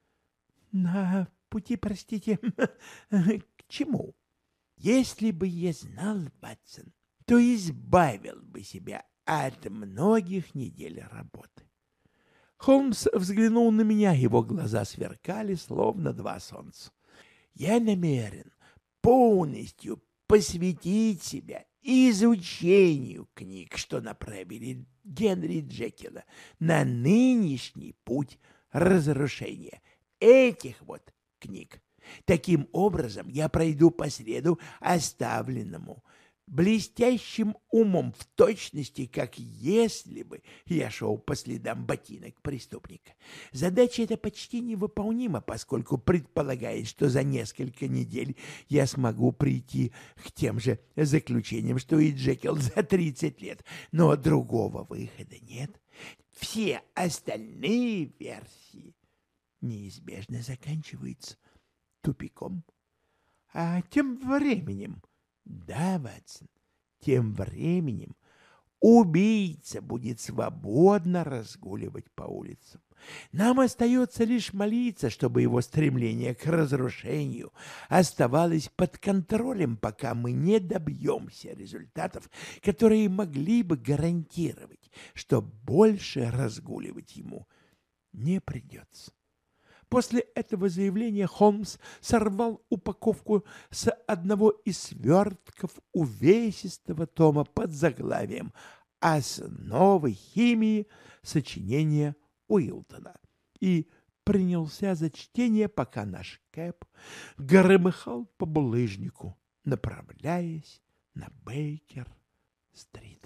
На пути, простите, к чему? Если бы я знал, Ватсон, то избавил бы себя от многих недель работы. Холмс взглянул на меня, его глаза сверкали, словно два солнца. Я намерен полностью посвятить себя изучению книг, что направили Генри Джекила на нынешний путь разрушения. Этих вот книг. Таким образом, я пройду по следу, оставленному блестящим умом, в точности, как если бы я шел по следам ботинок преступника. Задача эта почти невыполнима, поскольку предполагает, что за несколько недель я смогу прийти к тем же заключениям, что и Джекил за 30 лет, но другого выхода нет. Все остальные версии неизбежно заканчиваются тупиком. А тем временем, да, Ватсон, тем временем убийца будет свободно разгуливать по улицам. Нам остается лишь молиться, чтобы его стремление к разрушению оставалось под контролем, пока мы не добьемся результатов, которые могли бы гарантировать, что больше разгуливать ему не придется. После этого заявления Холмс сорвал упаковку с одного из свертков увесистого тома под заглавием «Основы химии. Сочинения Уилтона» и принялся за чтение, пока наш Кэп громыхал по булыжнику, направляясь на Бейкер-стрит.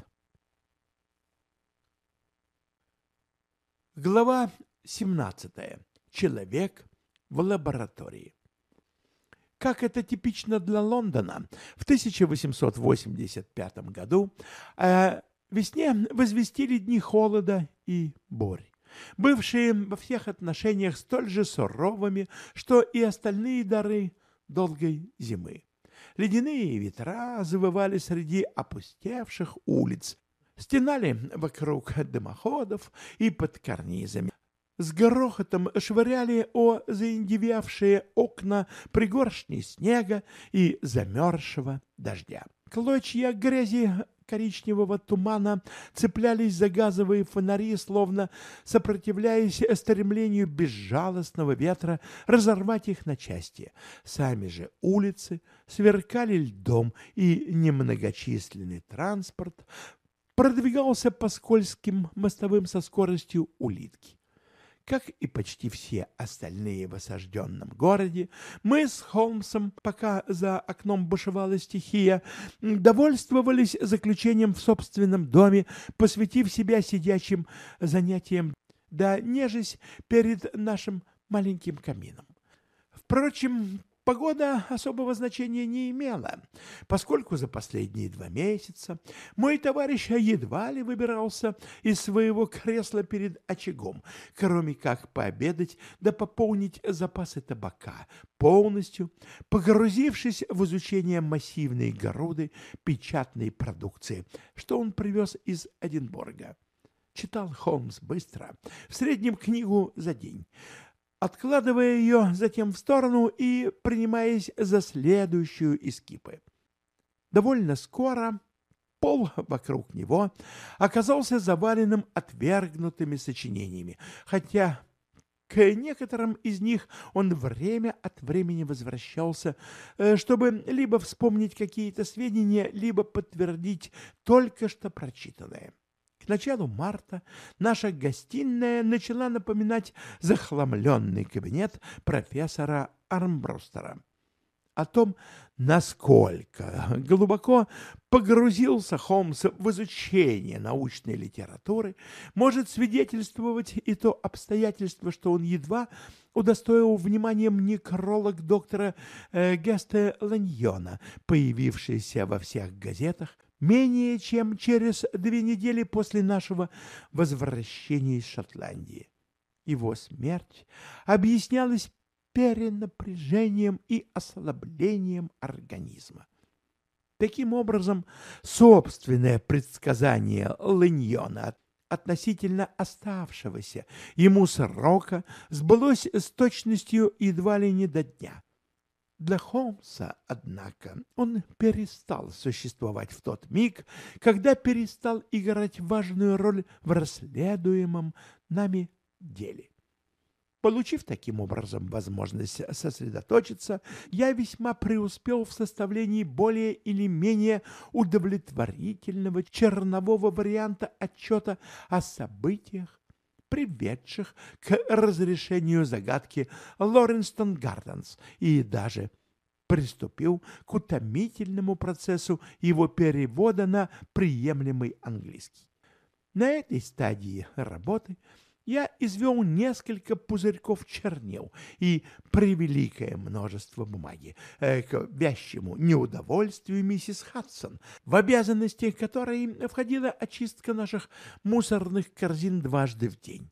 Глава 17. Человек в лаборатории. Как это типично для Лондона, в 1885 году весне возвестили дни холода и бурь, бывшие во всех отношениях столь же суровыми, что и остальные дары долгой зимы. Ледяные ветра завывали среди опустевших улиц, стенали вокруг дымоходов и под карнизами. С грохотом швыряли о заиндевевшие окна пригоршни снега и замерзшего дождя. Клочья грязи коричневого тумана цеплялись за газовые фонари, словно сопротивляясь стремлению безжалостного ветра разорвать их на части. Сами же улицы сверкали льдом, и немногочисленный транспорт продвигался по скользким мостовым со скоростью улитки. Как и почти все остальные в осажденном городе, мы с Холмсом, пока за окном бушевала стихия, довольствовались заключением в собственном доме, посвятив себя сидячим занятиям, да нежесть перед нашим маленьким камином. Впрочем, погода особого значения не имела, поскольку за последние 2 месяца мой товарищ едва ли выбирался из своего кресла перед очагом, кроме как пообедать да пополнить запасы табака, полностью погрузившись в изучение массивной груды печатной продукции, что он привез из Эдинбурга. Читал Холмс быстро, в среднем книгу за день, откладывая ее затем в сторону и принимаясь за следующую из кипы. Довольно скоро пол вокруг него оказался заваленным отвергнутыми сочинениями, хотя к некоторым из них он время от времени возвращался, чтобы либо вспомнить какие-то сведения, либо подтвердить только что прочитанное. К началу марта наша гостиная начала напоминать захламленный кабинет профессора Армбрустера. О том, насколько глубоко погрузился Холмс в изучение научной литературы, может свидетельствовать и то обстоятельство, что он едва удостоил вниманием некролог доктора Геста Ланьона, появившийся во всех газетах менее чем через 2 недели после нашего возвращения из Шотландии. Его смерть объяснялась перенапряжением и ослаблением организма. Таким образом, собственное предсказание Ланьона относительно оставшегося ему срока сбылось с точностью едва ли не до дня. Для Холмса, однако, он перестал существовать в тот миг, когда перестал играть важную роль в расследуемом нами деле. Получив таким образом возможность сосредоточиться, я весьма преуспел в составлении более или менее удовлетворительного чернового варианта отчета о событиях, приведших к разрешению загадки Лоренстон Гарденс, и даже приступил к утомительному процессу его перевода на приемлемый английский. На этой стадии работы я извел несколько пузырьков чернил и превеликое множество бумаги, к вящему неудовольствию миссис Хадсон, в обязанности которой входила очистка наших мусорных корзин 2 раза в день.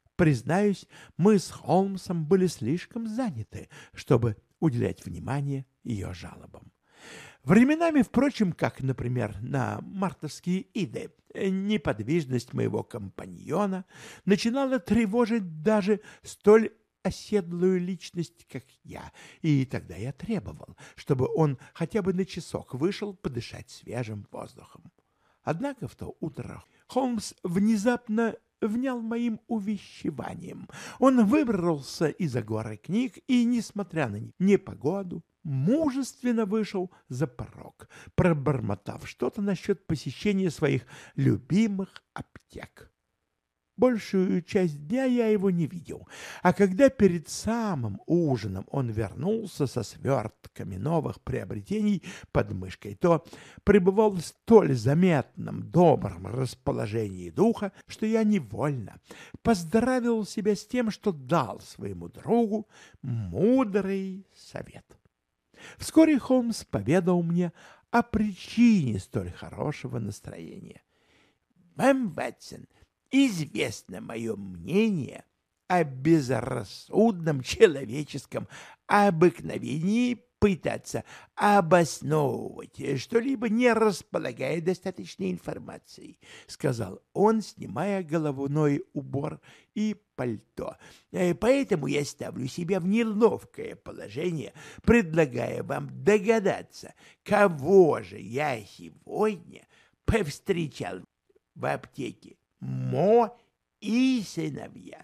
Признаюсь, мы с Холмсом были слишком заняты, чтобы уделять внимание ее жалобам. Временами, впрочем, как, например, на мартовские иды, неподвижность моего компаньона начинала тревожить даже столь оседлую личность, как я, и тогда я требовал, чтобы он хотя бы на часок вышел подышать свежим воздухом. Однако в то утро Холмс внезапно внял моим увещеванием. Он выбрался из-за горы книг и, несмотря на непогоду, мужественно вышел за порог, пробормотав что-то насчет посещения своих любимых аптек. Большую часть дня я его не видел, а когда перед самым ужином он вернулся со свертками новых приобретений под мышкой, то пребывал в столь заметном добром расположении духа, что я невольно поздравил себя с тем, что дал своему другу мудрый совет. Вскоре Холмс поведал мне о причине столь хорошего настроения. «Вам, Ватсон, известно мое мнение о безрассудном человеческом обыкновении пытаться обосновывать что-либо, не располагая достаточной информацией», — сказал он, снимая головной убор и пальто. «Поэтому я ставлю себя в неловкое положение, предлагая вам догадаться, кого же я сегодня повстречал в аптеке. Мо и сыновья».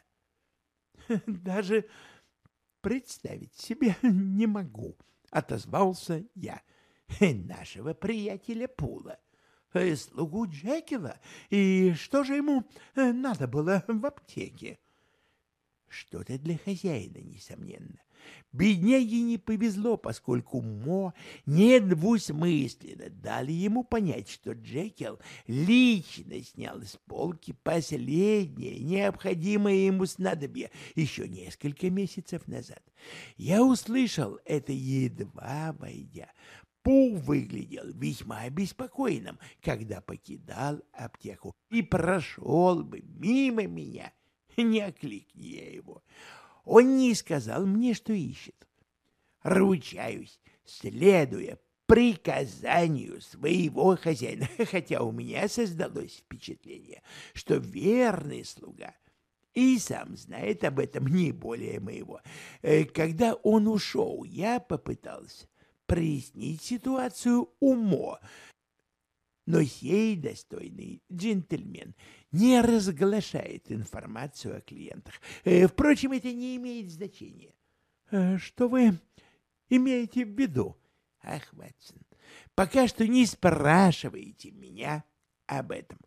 «Даже представить себе не могу», — отозвался я. «Нашего приятеля Пула, слугу Джекила. И что же ему надо было в аптеке?» «Что-то для хозяина, несомненно. Бедняге не повезло, поскольку Мо недвусмысленно дали ему понять, что Джекил лично снял с полки последнее необходимое ему снадобье еще несколько месяцев назад. Я услышал это, едва войдя. Пул выглядел весьма обеспокоенным, когда покидал аптеку, и прошел бы мимо меня, не окликни я его. Он не сказал мне, что ищет. Ручаюсь, следуя приказанию своего хозяина, хотя у меня создалось впечатление, что верный слуга и сам знает об этом не более моего. Когда он ушел, я попытался прояснить ситуацию умом, но сей достойный джентльмен не разглашает информацию о клиентах. Впрочем, это не имеет значения. Что вы имеете в виду? Ах, Ватсон, пока что не спрашивайте меня об этом.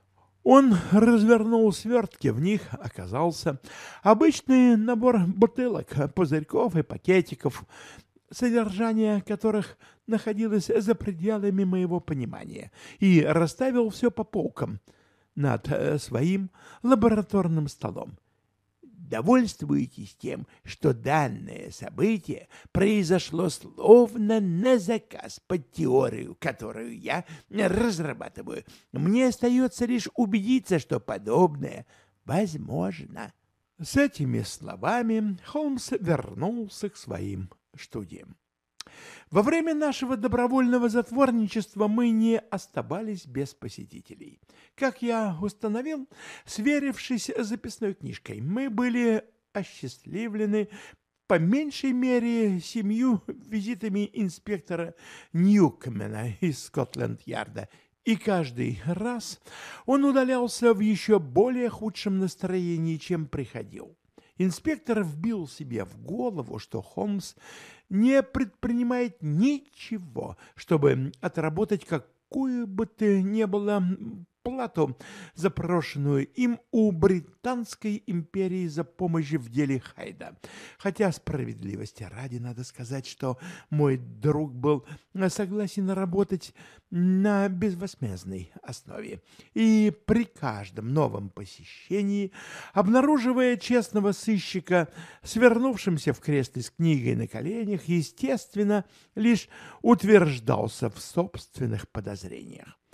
Он развернул свертки, в них оказался обычный набор бутылок, пузырьков и пакетиков, содержание которых находилось за пределами моего понимания, и расставил все по полкам над своим лабораторным столом. Довольствуйтесь тем, что данное событие произошло словно на заказ под теорию, которую я разрабатываю. Мне остается лишь убедиться, что подобное возможно». С этими словами Холмс вернулся к своим студиям. Во время нашего добровольного затворничества мы не оставались без посетителей. Как я установил, сверившись с записной книжкой, мы были осчастливлены по меньшей мере 7 визитами инспектора Ньюкомена из Скотланд-Ярда, и каждый раз он удалялся в еще более худшем настроении, чем приходил. Инспектор вбил себе в голову, что Холмс не предпринимает ничего, чтобы отработать какую бы то ни было плату, запрошенную им у Британской империи за помощь в деле Хайда. Хотя справедливости ради надо сказать, что мой друг был согласен работать на безвозмездной основе. И при каждом новом посещении, обнаруживая честного сыщика, свернувшимся в кресле с книгой на коленях, естественно, лишь утверждался в собственных подозрениях.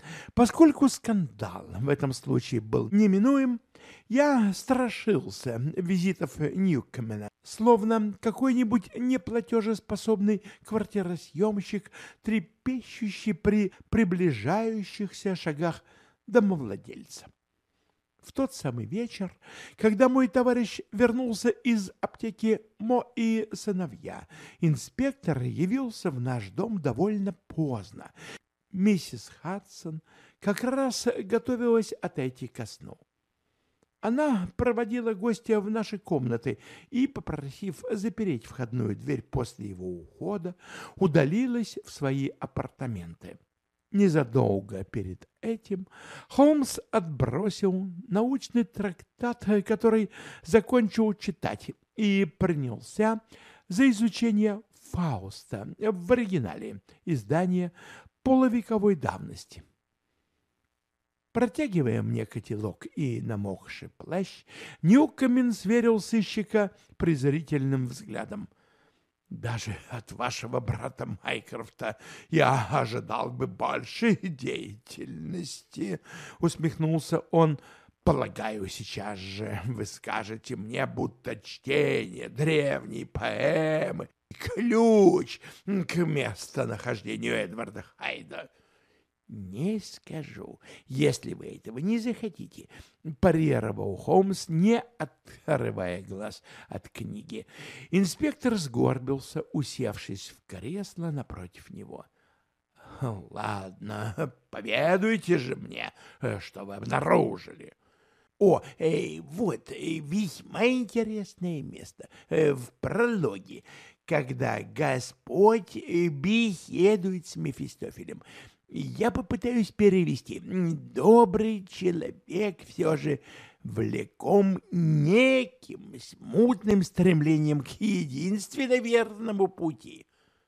Поскольку скандал в этом случае был неминуем, я страшился визитов Ньюкомена, словно какой-нибудь неплатежеспособный квартиросъемщик, трепещущий при приближающихся шагах домовладельца. В тот самый вечер, когда мой товарищ вернулся из аптеки Мо и сыновья, инспектор явился в наш дом довольно поздно. Миссис Хадсон как раз готовилась отойти ко сну. Она проводила гостя в наши комнаты и, попросив запереть входную дверь после его ухода, удалилась в свои апартаменты. Незадолго перед этим Холмс отбросил научный трактат, который закончил читать, и принялся за изучение Фауста в оригинале издания полувековой давности. Протягивая мне котелок и намокший плащ, Ньюкомен сверил сыщика презрительным взглядом. «Даже от вашего брата Майкрофта я ожидал бы большей деятельности», — усмехнулся он. «Полагаю, сейчас же вы скажете мне, будто чтение древней поэмы — ключ к местонахождению Эдварда Хайда». «Не скажу, если вы этого не захотите», — парировал Холмс, не отрывая глаз от книги. Инспектор сгорбился, усевшись в кресло напротив него. «Ладно, поведайте же мне, что вы обнаружили». Вот весьма интересное место в прологе, когда Господь беседует с Мефистофелем. Я попытаюсь перевести. Добрый человек все же влеком неким смутным стремлением к единственно верному пути.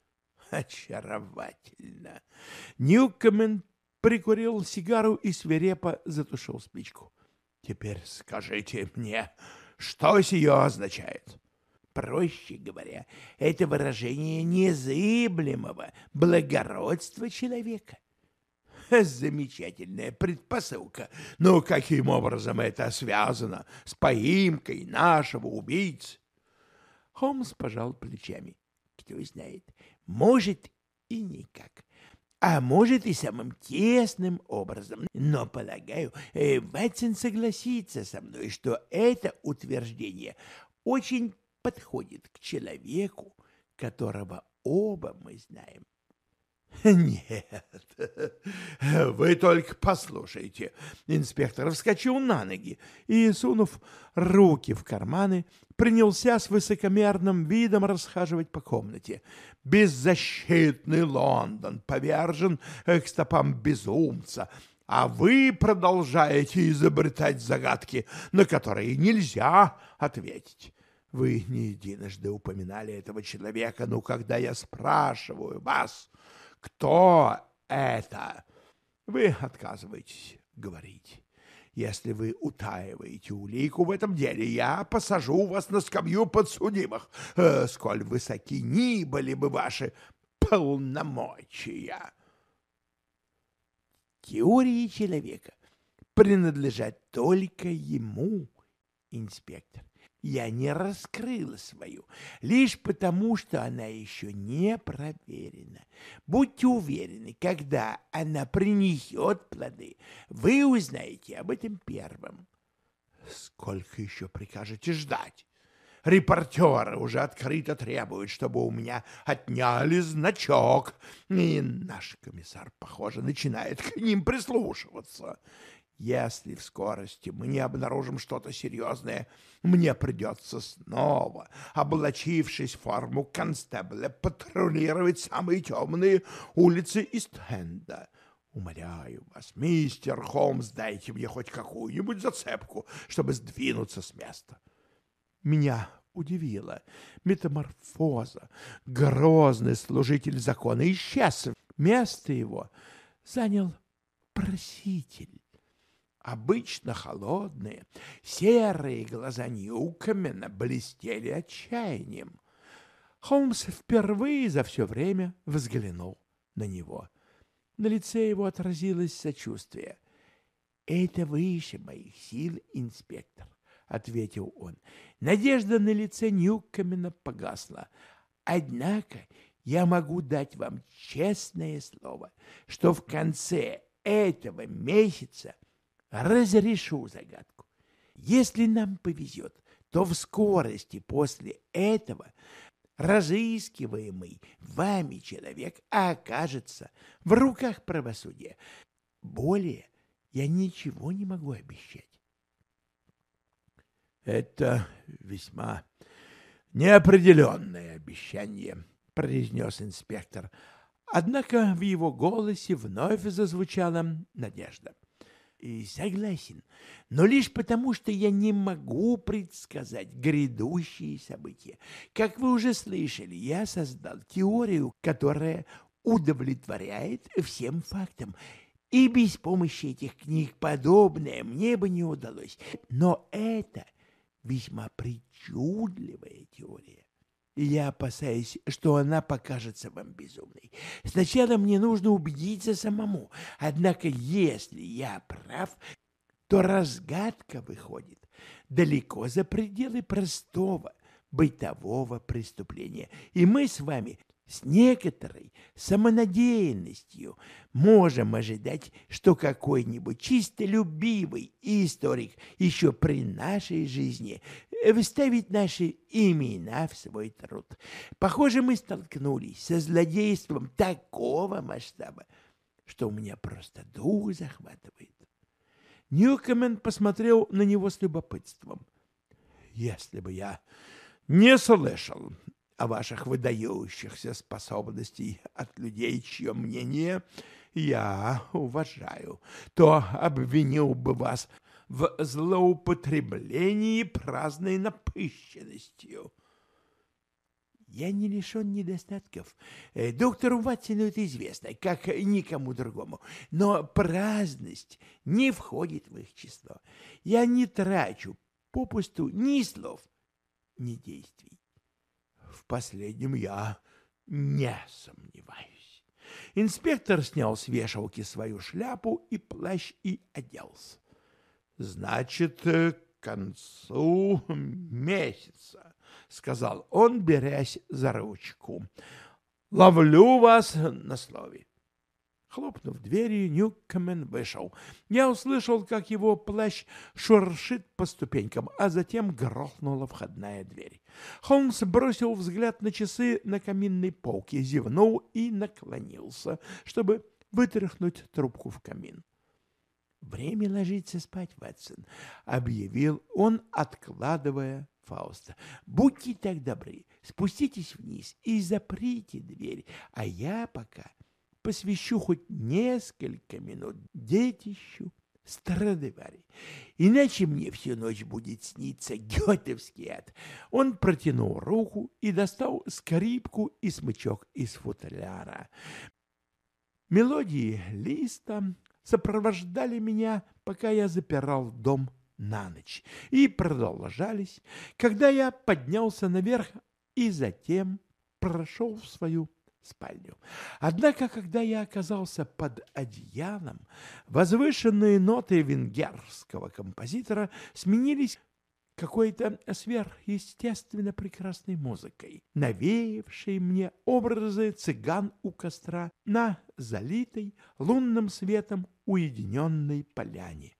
Очаровательно. Ньюкомен прикурил сигару и свирепо затушил спичку. Теперь скажите мне, что сие означает? Проще говоря, это выражение незыблемого благородства человека. Замечательная предпосылка. Но каким образом это связано с поимкой нашего убийцы? Холмс пожал плечами. Кто знает, может и никак, а может и самым тесным образом. Но, полагаю, Ватсон согласится со мной, что это утверждение очень подходит к человеку, которого оба мы знаем. «Нет, вы только послушайте». Инспектор вскочил на ноги и, сунув руки в карманы, принялся с высокомерным видом расхаживать по комнате. «Беззащитный Лондон повержен к стопам безумца, а вы продолжаете изобретать загадки, на которые нельзя ответить. Вы не единожды упоминали этого человека, но когда я спрашиваю вас, кто это, вы отказываетесь говорить. Если вы утаиваете улику в этом деле, я посажу вас на скамью подсудимых, сколь высоки ни были бы ваши полномочия». Теории человека принадлежат только ему, инспектор. Я не раскрыла свою, лишь потому, что она еще не проверена. Будьте уверены, когда она принесет плоды, вы узнаете об этом первым. Сколько еще прикажете ждать? Репортеры уже открыто требуют, чтобы у меня отняли значок, и наш комиссар, похоже, начинает к ним прислушиваться. Если в скорости мы не обнаружим что-то серьезное, мне придется снова, облачившись в форму констебля, патрулировать самые темные улицы Ист-Энда. Умоляю вас, мистер Холмс, дайте мне хоть какую-нибудь зацепку, чтобы сдвинуться с места. Меня удивила метаморфоза. Грозный служитель закона исчез. Место его занял проситель. Обычно холодные, серые глаза Ньюкомена блестели отчаянием. Холмс впервые за все время взглянул на него. На лице его отразилось сочувствие. «Это выше моих сил, инспектор», — ответил он. Надежда на лице Ньюкомена погасла. «Однако я могу дать вам честное слово, что в конце этого месяца разрешу загадку. Если нам повезет, то в скорости после этого разыскиваемый вами человек окажется в руках правосудия. Более я ничего не могу обещать». «Это весьма неопределенное обещание», — произнес инспектор. Однако в его голосе вновь зазвучала надежда. «И согласен, но лишь потому, что я не могу предсказать грядущие события. Как вы уже слышали, я создал теорию, которая удовлетворяет всем фактам. И без помощи этих книг подобное мне бы не удалось. Но это весьма причудливая теория. И я опасаюсь, что она покажется вам безумной. Сначала мне нужно убедиться самому. Однако, если я прав, то разгадка выходит далеко за пределы простого бытового преступления. И мы с вами с некоторой самонадеянностью можем ожидать, что какой-нибудь чистолюбивый историк еще при нашей жизни вставит наши имена в свой труд. Похоже, мы столкнулись со злодейством такого масштаба, что у меня просто дух захватывает. Ньюкомен посмотрел на него с любопытством. «Если бы я не слышал о ваших выдающихся способностях от людей, чье мнение я уважаю, то обвинил бы вас в злоупотреблении праздной напыщенностью». «Я не лишен недостатков. Доктору Ватсону это известно, как никому другому. Но праздность не входит в их число. Я не трачу попусту ни слов, ни действий». «В последнем я не сомневаюсь». Инспектор снял с вешалки свою шляпу и плащ и оделся. «Значит, к концу месяца», — сказал он, берясь за ручку, — «ловлю вас на слове». Хлопнув дверью, Ньюкомен вышел. Я услышал, как его плащ шуршит по ступенькам, а затем грохнула входная дверь. Холмс бросил взгляд на часы на каминной полке, зевнул и наклонился, чтобы вытряхнуть трубку в камин. «Время ложиться спать, Ватсон», — объявил он, откладывая Фауста. «Будьте так добры, спуститесь вниз и заприте дверь, а я пока посвящу хоть несколько минут детищу Страдивари. Иначе мне всю ночь будет сниться гётовский ад». Он протянул руку и достал скрипку и смычок из футляра. Мелодии Листа сопровождали меня, пока я запирал дом на ночь, и продолжались, когда я поднялся наверх и затем прошел в свою спальню. Однако, когда я оказался под одеялом, возвышенные ноты венгерского композитора сменились какой-то сверхъестественно прекрасной музыкой, навеявшей мне образы цыган у костра на залитой лунным светом уединенной поляне.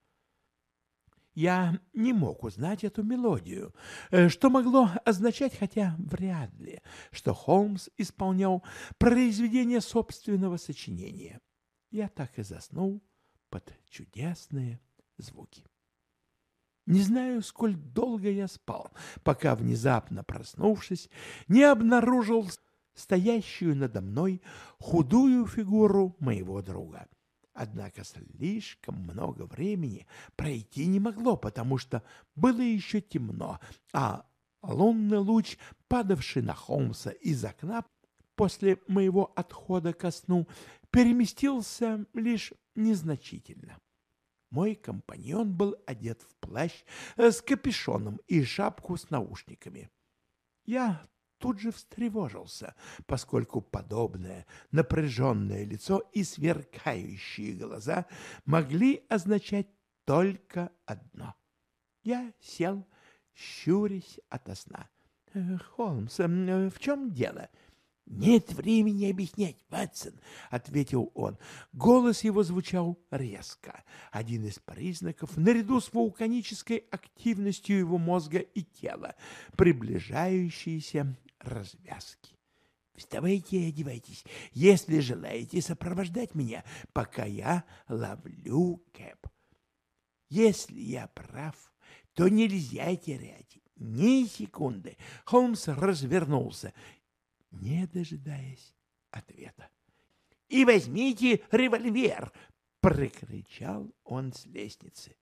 Я не мог узнать эту мелодию, что могло означать, хотя вряд ли, что Холмс исполнял произведение собственного сочинения. Я так и заснул под чудесные звуки. Не знаю, сколь долго я спал, пока, внезапно проснувшись, не обнаружил стоящую надо мной худую фигуру моего друга. Однако слишком много времени пройти не могло, потому что было еще темно, а лунный луч, падавший на Холмса из окна после моего отхода ко сну, переместился лишь незначительно. Мой компаньон был одет в плащ с капюшоном и шапку с наушниками. Я тут же встревожился, поскольку подобное напряженное лицо и сверкающие глаза могли означать только одно. Я сел, щурясь ото сна. «Холмс, в чем дело?» «Нет времени объяснять, Ватсон», — ответил он. Голос его звучал резко. Один из признаков, наряду с вулканической активностью его мозга и тела, приближающейся развязки. «Вставайте и одевайтесь, если желаете сопровождать меня, пока я ловлю кэб. Если я прав, то нельзя терять ни секунды». Холмс развернулся, не дожидаясь ответа. «И возьмите револьвер!» — прокричал он с лестницы.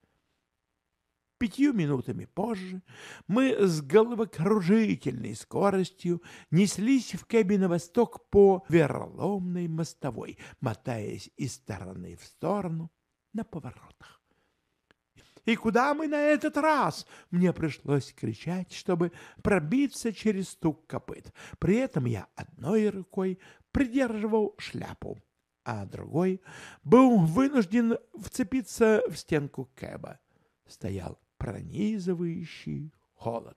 5 минутами позже мы с головокружительной скоростью неслись в кэбе на восток по вероломной мостовой, мотаясь из стороны в сторону на поворотах. «И куда мы на этот раз?» Мне пришлось кричать, чтобы пробиться через стук копыт. При этом я одной рукой придерживал шляпу, а другой был вынужден вцепиться в стенку кэба. Стоял пронизывающий холод.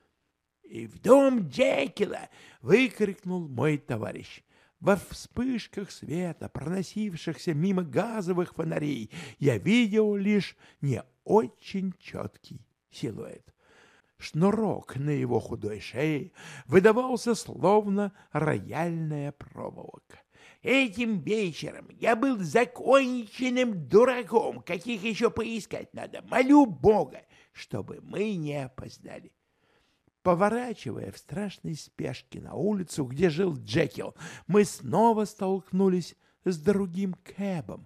«И в дом Джекила!» — выкрикнул мой товарищ. Во вспышках света, проносившихся мимо газовых фонарей, я видел лишь не очень четкий силуэт. Шнурок на его худой шее выдавался словно рояльная проволока. «Этим вечером я был законченным дураком, каких еще поискать надо. Молю Бога, чтобы мы не опоздали». Поворачивая в страшной спешке на улицу, где жил Джекил, мы снова столкнулись с другим кэбом,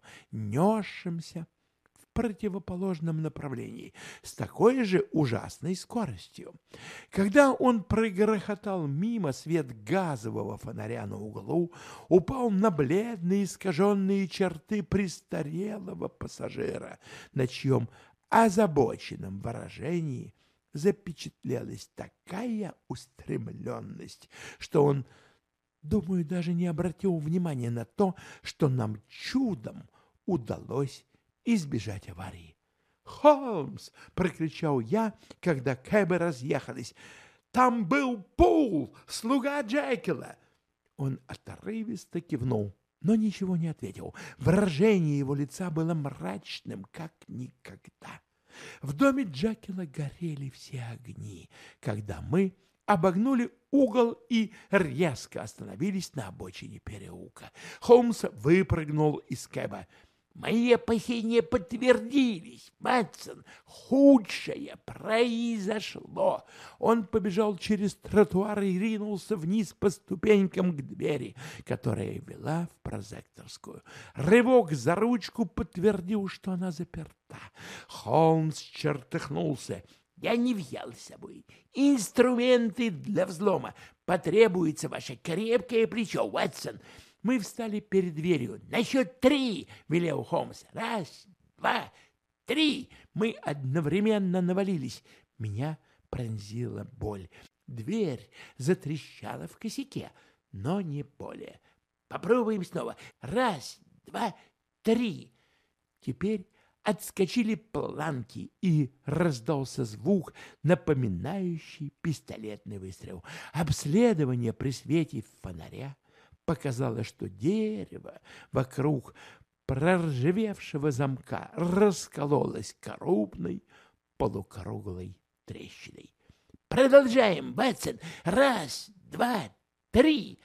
несшимся в противоположном направлении, с такой же ужасной скоростью. Когда он прогрохотал мимо, свет газового фонаря на углу упал на бледные искаженные черты престарелого пассажира, на чьем озабоченном выражении запечатлелась такая устремленность, что он, думаю, даже не обратил внимания на то, что нам чудом удалось избежать аварии. «Холмс!» — прокричал я, когда кэбы разъехались. «Там был Пул, слуга Джекила!» Он отрывисто кивнул, но ничего не ответил. Выражение его лица было мрачным, как никогда. В доме Джекила горели все огни, когда мы обогнули угол и резко остановились на обочине переулка. Холмс выпрыгнул из кэба. «Мои опасения подтвердились, Ватсон. Худшее произошло». Он побежал через тротуар и ринулся вниз по ступенькам к двери, которая вела в прозекторскую. Рывок за ручку подтвердил, что она заперта. Холмс чертыхнулся. «Я не взял с собой инструменты для взлома. Потребуется ваше крепкое плечо, Ватсон». Мы встали перед дверью. «На счет 3!» — велел Холмс. «Раз, 2, 3!» Мы одновременно навалились. Меня пронзила боль. Дверь затрещала в косяке, но не более. «Попробуем снова. Раз, 2, 3!» Теперь отскочили планки, и раздался звук, напоминающий пистолетный выстрел. Обследование при свете фонаря показало, что дерево вокруг проржавевшего замка раскололось крупной полукруглой трещиной. «Продолжаем, Ватсон! Раз, 2, 3!»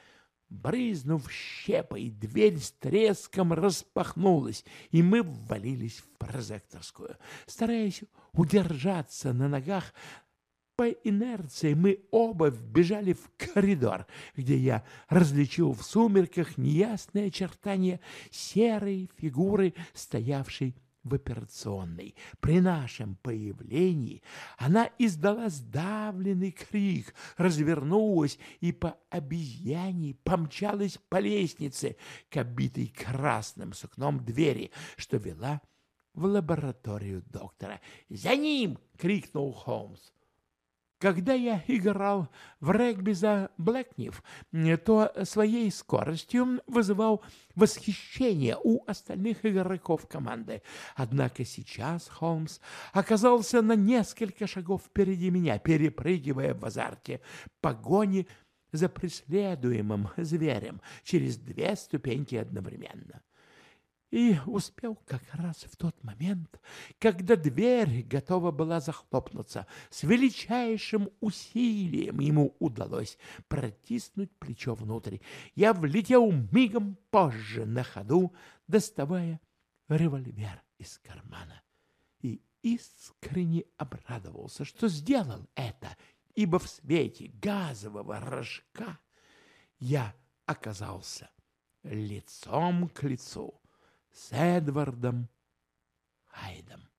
Брызнув щепой, дверь с треском распахнулась, и мы ввалились в прозекторскую. Стараясь удержаться на ногах, по инерции мы оба вбежали в коридор, где я различил в сумерках неясные очертания серой фигуры, стоявшей в операционной. При нашем появлении она издала сдавленный крик, развернулась и по обезьяньи помчалась по лестнице к обитой красным сукном двери, что вела в лабораторию доктора. «За ним!» — крикнул Холмс. Когда я играл в регби за Блэкниф, то своей скоростью вызывал восхищение у остальных игроков команды. Однако сейчас Холмс оказался на несколько шагов впереди меня, перепрыгивая в азарте погони за преследуемым зверем через 2 ступеньки одновременно. И успел как раз в тот момент, когда дверь готова была захлопнуться. С величайшим усилием ему удалось протиснуть плечо внутрь. Я влетел мигом позже на ходу, доставая револьвер из кармана. И искренне обрадовался, что сделал это, ибо в свете газового рожка я оказался лицом к лицу с Эдвардом Хайдом.